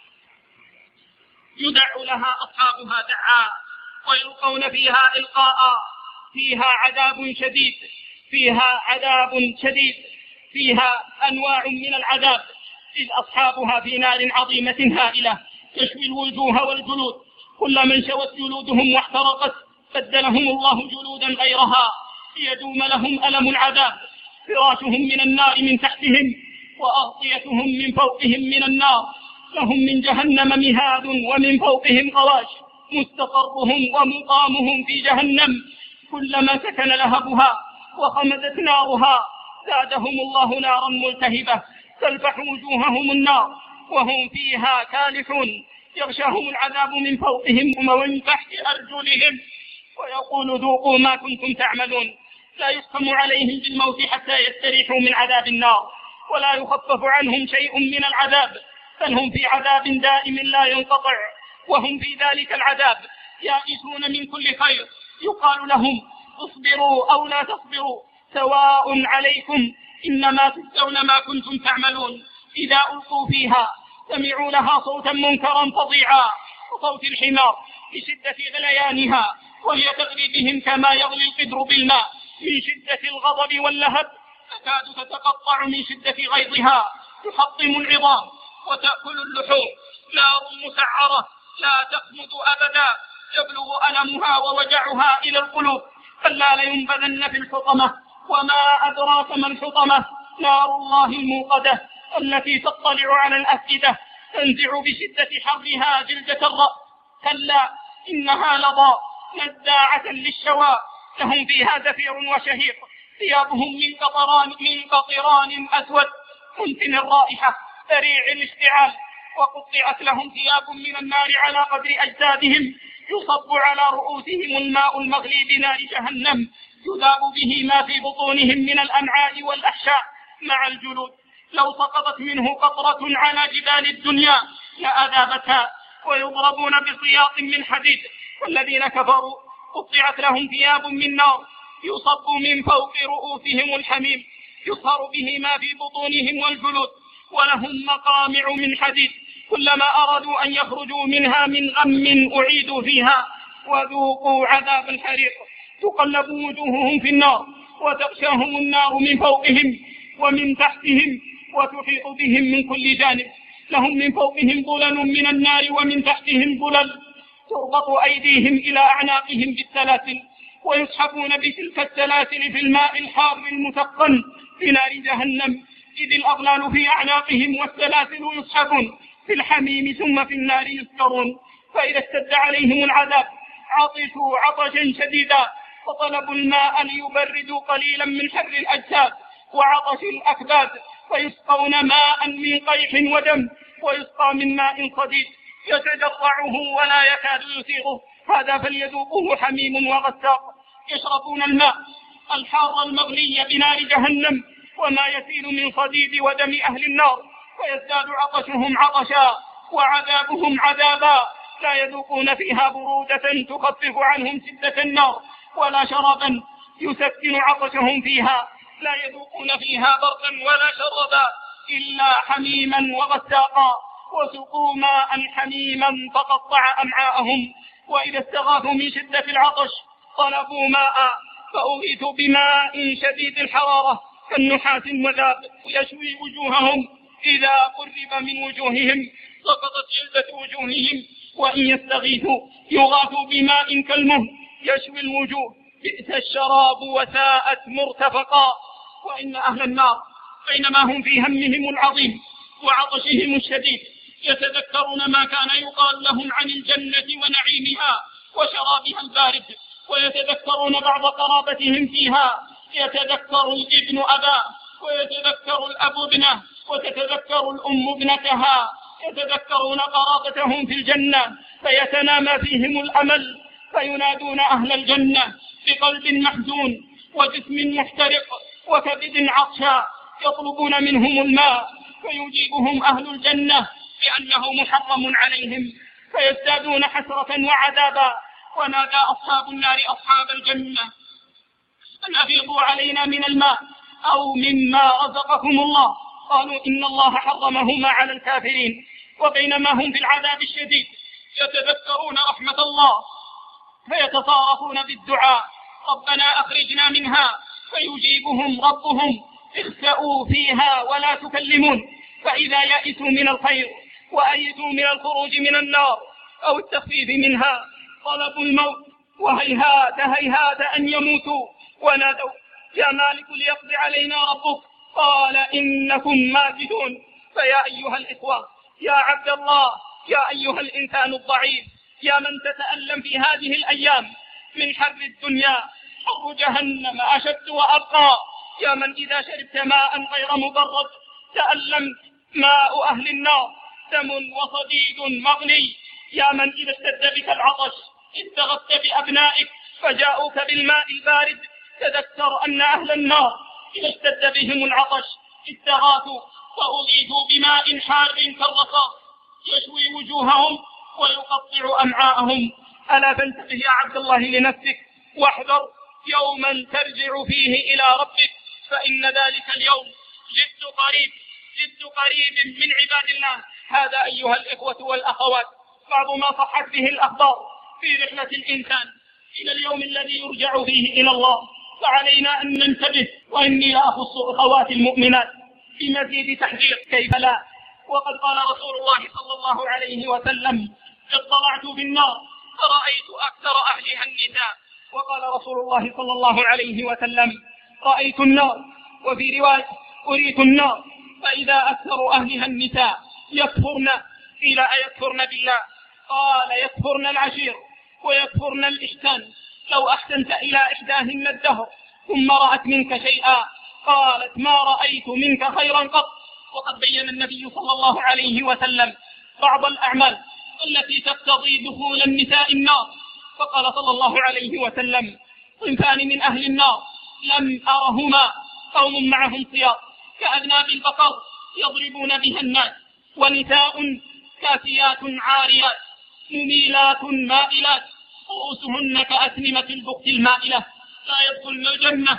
يدع لها أصحابها دعا ويلقون فيها إلقاء. فيها عذاب شديد، فيها عذاب شديد، فيها أنواع من العذاب، إذ أصحابها في نار عظيمة هائلة تشوي الوجوه والجلود، كلما انشوت جلودهم واحترقت بدلهم الله جلودا غيرها ليدوم لهم ألم العذاب. فراشهم من النار من تحتهم وأغطيتهم من فوقهم من النار، لهم من جهنم مهاد ومن فوقهم غواش، مستقرهم ومقامهم في جهنم، كلما سكن لهبها وخمدت نارها زادهم الله نارا ملتهبة تلفح وجوههم النار وهم فيها كالحون، يغشاهم العذاب من فوقهم ومن تحت أرجلهم ويقول ذوقوا ما كنتم تعملون. لا يسخم عليهم بالموت حتى يستريحوا من عذاب النار، ولا يخفف عنهم شيء من العذاب، بل هم في عذاب دائم لا ينقطع، وهم في ذلك العذاب يائسون من كل خير. يقال لهم اصبروا أو لا تصبروا سواء عليكم إنما تجزون ما كنتم تعملون. إذا ألقوا فيها سمعوا لها صوتا منكرا فظيعا وصوت الحمار لشدة غليانها، وهي تغلي بهم كما يغلي القدر بالماء من شدة الغضب واللهب، تكاد تتقطع من شدة غيظها، تحطم العظام وتأكل اللحوم. نار مسعرة لا تخمد أبدا، يبلغ ألمها ووجعها إلى القلوب، فلا لينبذن في الحطمة. وما أدراك ما الحطمة؟ نار الله الموقدة التي تطلع على الأفئدة، تنزع بشدة حرها جلدة الرأس. كلا إنها لظى نزاعة للشوى، لهم فيها زفير وشهيق، ثيابهم من قطران أسود منتن الرائحة سريع الاشتعال، وقطعت لهم ثياب من النار على قدر أجسادهم، يصب على رؤوسهم الماء المغلي بنار جهنم، يذاب به ما في بطونهم من الأمعاء والأحشاء مع الجلود. لو سقطت منه قطرة على جبال الدنيا لأذابتها، ويضربون بسياط من حديد. والذين كفروا قطعت لهم ثياب من نار يصب من فوق رؤوسهم الحميم، يصهر به ما في بطونهم والجلود، ولهم مقامع من حديد، كلما أرادوا أن يخرجوا منها من غم أعيدوا فيها وذوقوا عذاب الحريق. تقلب وجوههم في النار وتغشاهم النار من فوقهم ومن تحتهم وتحيط بهم من كل جانب. لهم من فوقهم ظلل من النار ومن تحتهم ظلل، تربط أيديهم إلى أعناقهم بالسلاسل، ويسحبون بتلك السلاسل في الماء الحار المثقل في نار جهنم، إذ الأغلال في أعناقهم والسلاسل يسحبون في الحميم ثم في النار يسكرون. فإذا اشتد عليهم العذاب عطشوا عطشا شديدا فطلبوا الماء ليبردوا قليلا من حر الأجساد وعطش الأكباد، فيسقون ماء من قيح ودم، ويسقى من ماء صديد يتجرعه ولا يكاد يسيغه، هذا فليذوقوه حميم وغساق. يشربون الماء الحار المغلي بنار جهنم وما يسيل من صديد ودم أهل النار، ويزداد عطشهم عطشا وعذابهم عذابا. لا يذوقون فيها برودة تخفف عنهم شدة النار، ولا شرابا يسكن عطشهم فيها، لا يذوقون فيها بردا ولا شربا إلا حميما وغساقا. وسقوا ماء حميما فقطع أمعاءهم، وإذا استغاثوا من شدة العطش طلبوا ماء فأغيثوا بماء شديد الحرارة كالنحاس المذاب يشوي وجوههم، إذا قرب من وجوههم سقطت جلدة وجوههم، وإن يستغيثوا يغاثوا بماء كالمهل يشوي الوجوه، بئس الشراب وساءت مرتفقا. وإن أهل النار بينما هم في همهم العظيم وعطشهم الشديد يتذكرون ما كان يقال لهم عن الجنة ونعيمها وشرابها البارد، ويتذكرون بعض قرابتهم فيها، يتذكر الابن أباه، ويتذكر الأب ابنه، وتتذكر الأم ابنتها، يتذكرون قرابتهم في الجنة فيتنامى فيهم الأمل، فينادون أهل الجنة بقلب محزون وجسم محترق وكبد عطشا يطلبون منهم الماء، فيجيبهم أهل الجنة بأنه محرم عليهم، فيزدادون حسرة وعذابا. ونادى أصحاب النار أصحاب الجنة أن أفيضوا علينا من الماء أو مما رزقكم الله، قالوا إن الله حرمهما على الكافرين. وبينما هم في العذاب الشديد يتذكرون رحمة الله فيتصارخون بالدعاء ربنا أخرجنا منها، فيجيبهم ربهم اخسأوا فيها ولا تكلمون. فإذا يئسوا من الخير وأيسوا من الخروج من النار أو التخفيف منها طلبوا الموت، وهيهات هيهات أن يموتوا، ونادوا يا مالك ليقضي علينا ربك، قال إنكم ماكثون. فيا أيها الإخوة، يا عبد الله، يا أيها الإنسان الضعيف، يا من تتألم في هذه الأيام من حر الدنيا، حر جهنم أشد وأبقى، يا من إذا شربت ماء غير مبرد تألمت، ماء أهل النار دم وصديد مغلي، يا من إذا اشتد بك العطش استغثت بأبنائك فجاءوك بالماء البارد، تذكر أن أهل النار إذا اشتد بهم العطش استغاثوا فأغيثوا بماء حار كالرصاص يشوي وجوههم ويقطع أمعاءهم. ألا فانتبه يا عبد الله لنفسك واحذر يوما ترجع فيه إلى ربك، فإن ذلك اليوم جد قريب من عباد الله. هذا أيها الإخوة والأخوات بعض ما صحت به الأخبار في رحلة الإنسان إلى اليوم الذي يرجع فيه إلى الله، فعلينا أن ننتبه. وإني لأخص أخوات المؤمنات بمزيد تحذير كيف لا، وقد قال رسول الله صلى الله عليه وسلم اطلعت في النار فرأيت أكثر أهلها النساء، وقال رسول الله صلى الله عليه وسلم رأيت النار، وفي رواية أريت النار فإذا أكثر أهلها النساء يكفرن، قيل أيكفرن بالله؟ قال يكفرن العشير ويكفرن الإحسان، لو أحسنت إلى إحداهن الدهر ثم رأت منك شيئا قالت ما رأيت منك خيرا قط. وقد بين النبي صلى الله عليه وسلم بعض الأعمال التي تقتضي دخول النساء النار، فقال صلى الله عليه وسلم صنفان من أهل النار لم أرهما، قوم معهم سياط كأذناب البقر يضربون بها الناس، ونساء كاسيات عاريات مميلات مائلات رؤوسهن كأسنمة البخت المائلة، لا يدخلن الجنة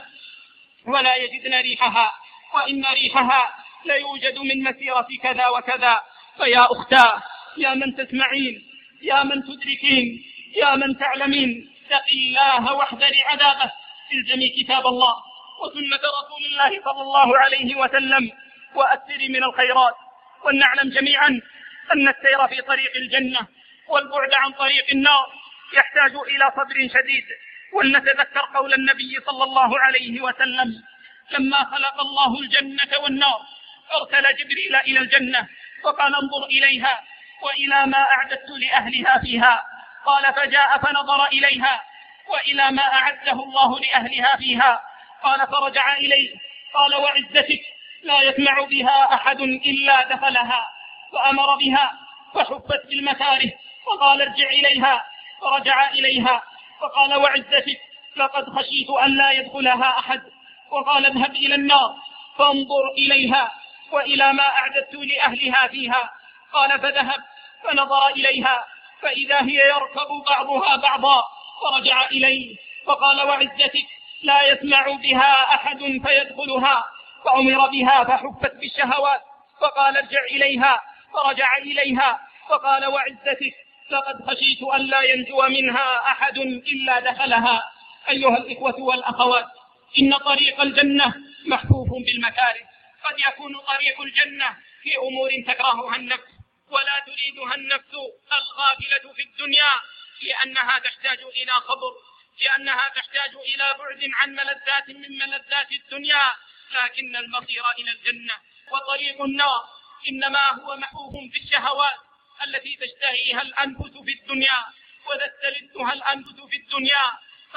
ولا يجدن ريحها، وإن ريحها لا يوجد من مسيرة كذا وكذا. فيا أختاه، يا من تسمعين، يا من تدركين، يا من تعلمين، اتق الله واحذري عذابه، الزمي كتاب الله وسنة رسول الله صلى الله عليه وسلم، وأكثري من الخيرات. ولنعلم جميعا أن السير في طريق الجنة والبعد عن طريق النار يحتاج إلى صبر شديد. ولنتذكر قول النبي صلى الله عليه وسلم لما خلق الله الجنة والنار أرسل جبريل إلى الجنة وقال انظر إليها وإلى ما أعددت لأهلها فيها، قال فجاء فنظر إليها وإلى ما أعده الله لأهلها فيها، قال فرجع إليه قال وعزتك لا يسمع بها أحد إلا دخلها، فأمر بها فحفت بالمكاره وقال ارجع إليها، فرجع إليها فقال وعزتك لقد خشيت أن لا يدخلها أحد، وقال اذهب إلى النار فانظر إليها وإلى ما أعددت لأهلها فيها، قال فذهب فنظر إليها فإذا هي يركب بعضها بعضا، فرجع إليه فقال وعزتك لا يسمع بها أحد فيدخلها، فأمر بها فحفت بالشهوات، فقال ارجع إليها فرجع إليها وقال: وعزتك لقد خشيت أن لا ينجو منها أحد إلا دخلها. أيها الإخوة والأخوات، إن طريق الجنة محفوف بالمكاره. قد يكون طريق الجنة في أمور تكرهها النفس ولا تريدها النفس الغافلة في الدنيا، لأنها تحتاج إلى صبر، لأنها تحتاج إلى بعد عن ملذات من ملذات الدنيا، لكن المصير إلى الجنة. وطريق النار إنما هو محفوف بالشهوات التي تشتهيها الأنفس في الدنيا وتستلذها الأنفس في الدنيا.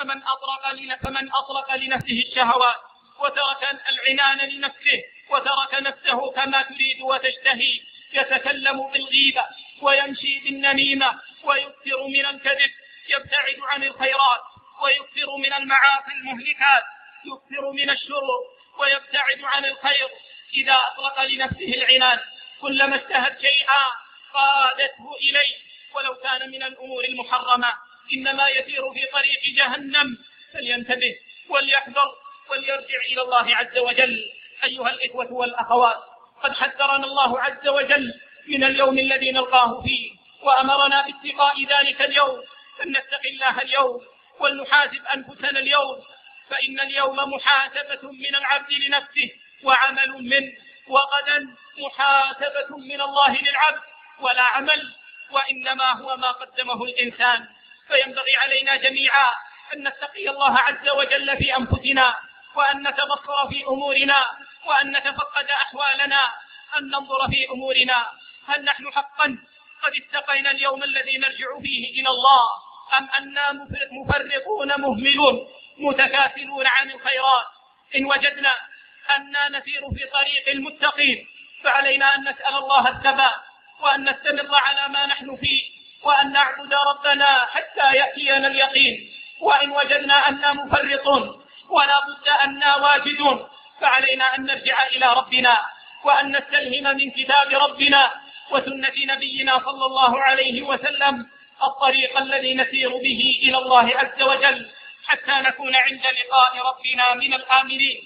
فمن أطلق لنفسه الشهوات وترك العنان لنفسه وترك نفسه كما تريد وتشتهي، يتكلم بالغيبة ويمشي بالنميمة ويكثر من الكذب، يبتعد عن الخيرات ويكثر من المعاصي المهلكات، يكثر من الشرور ويبتعد عن الخير. إذا أطلق لنفسه العنان كلما اشتهت شيئا قادته إليه ولو كان من الأمور المحرمة، إنما يسير في طريق جهنم. فلينتبه وليحذر وليرجع إلى الله عز وجل. أيها الإخوة والأخوات، قد حذرنا الله عز وجل من اليوم الذي نلقاه فيه، وأمرنا باتقاء ذلك اليوم، فلنتق الله اليوم ولنحاسب أنفسنا اليوم، فإن اليوم محاسبة من العبد لنفسه وعمل منه، وغدا محاسبة من الله للعبد ولا عمل، وإنما هو ما قدمه الإنسان. فينبغي علينا جميعا أن نتقي الله عز وجل في أنفسنا، وأن نتبصر في أمورنا، وأن نتفقد أحوالنا، أن ننظر في أمورنا، هل نحن حقا قد اتقينا اليوم الذي نرجع فيه إلى الله، أم أننا مفرطون مهملون متكاسلون عن الخيرات؟ إن وجدنا أننا نسير في طريق المتقين فعلينا أن نسأل الله الثبات، وأن نستمر على ما نحن فيه، وأن نعبد ربنا حتى يأتينا اليقين. وإن وجدنا أننا مفرطون ولا بد أننا واجدون فعلينا أن نرجع إلى ربنا، وأن نستلهم من كتاب ربنا وسنة نبينا صلى الله عليه وسلم الطريق الذي نسير به إلى الله عز وجل حتى نكون عند لقاء ربنا من الآمنين.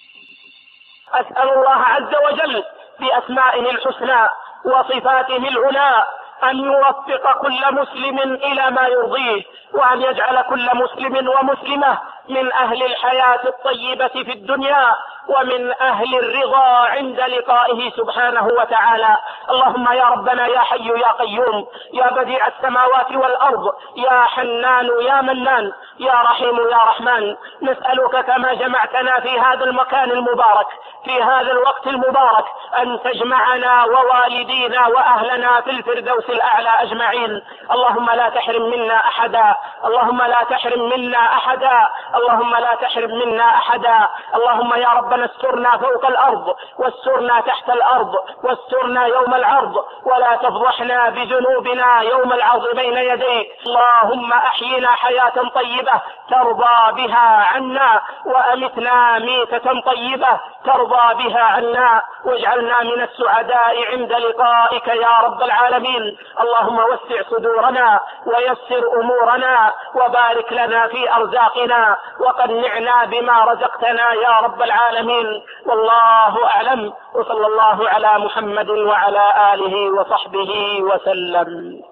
أسأل الله عز وجل بأسمائه الحسنى وصفاته العلى أن يوفق كل مسلم إلى ما يرضيه، وأن يجعل كل مسلم ومسلمة من أهل الحياة الطيبة في الدنيا ومن أهل الرضا عند لقائه سبحانه وتعالى. اللهم يا ربنا يا حي يا قيوم يا بديع السماوات والأرض يا حنان يا منان يا رحيم يا رحمن، نسألك كما جمعتنا في هذا المكان المبارك في هذا الوقت المبارك أن تجمعنا ووالدينا وأهلنا في الفردوس الأعلى أجمعين. اللهم لا تحرم منا أحدا، اللهم لا تحرم منا أحدا، اللهم لا تحرم منا أحدا. اللهم يا ربنا استرنا فوق الأرض واسترنا تحت الأرض واسترنا يوم العرض، ولا تفضحنا بذنوبنا يوم العرض بين يديك. اللهم أحينا حياة طيبة ترضى بها عنا، وأمتنا ميتة طيبة ترضى بها عنا، واجعلنا من السعداء عند لقائك يا رب العالمين. اللهم وسع صدورنا ويسر أمورنا وبارك لنا في أرزاقنا وقنعنا بما رزقتنا يا رب العالمين. والله أعلم، وصلى الله على محمد وعلى آله وصحبه وسلم.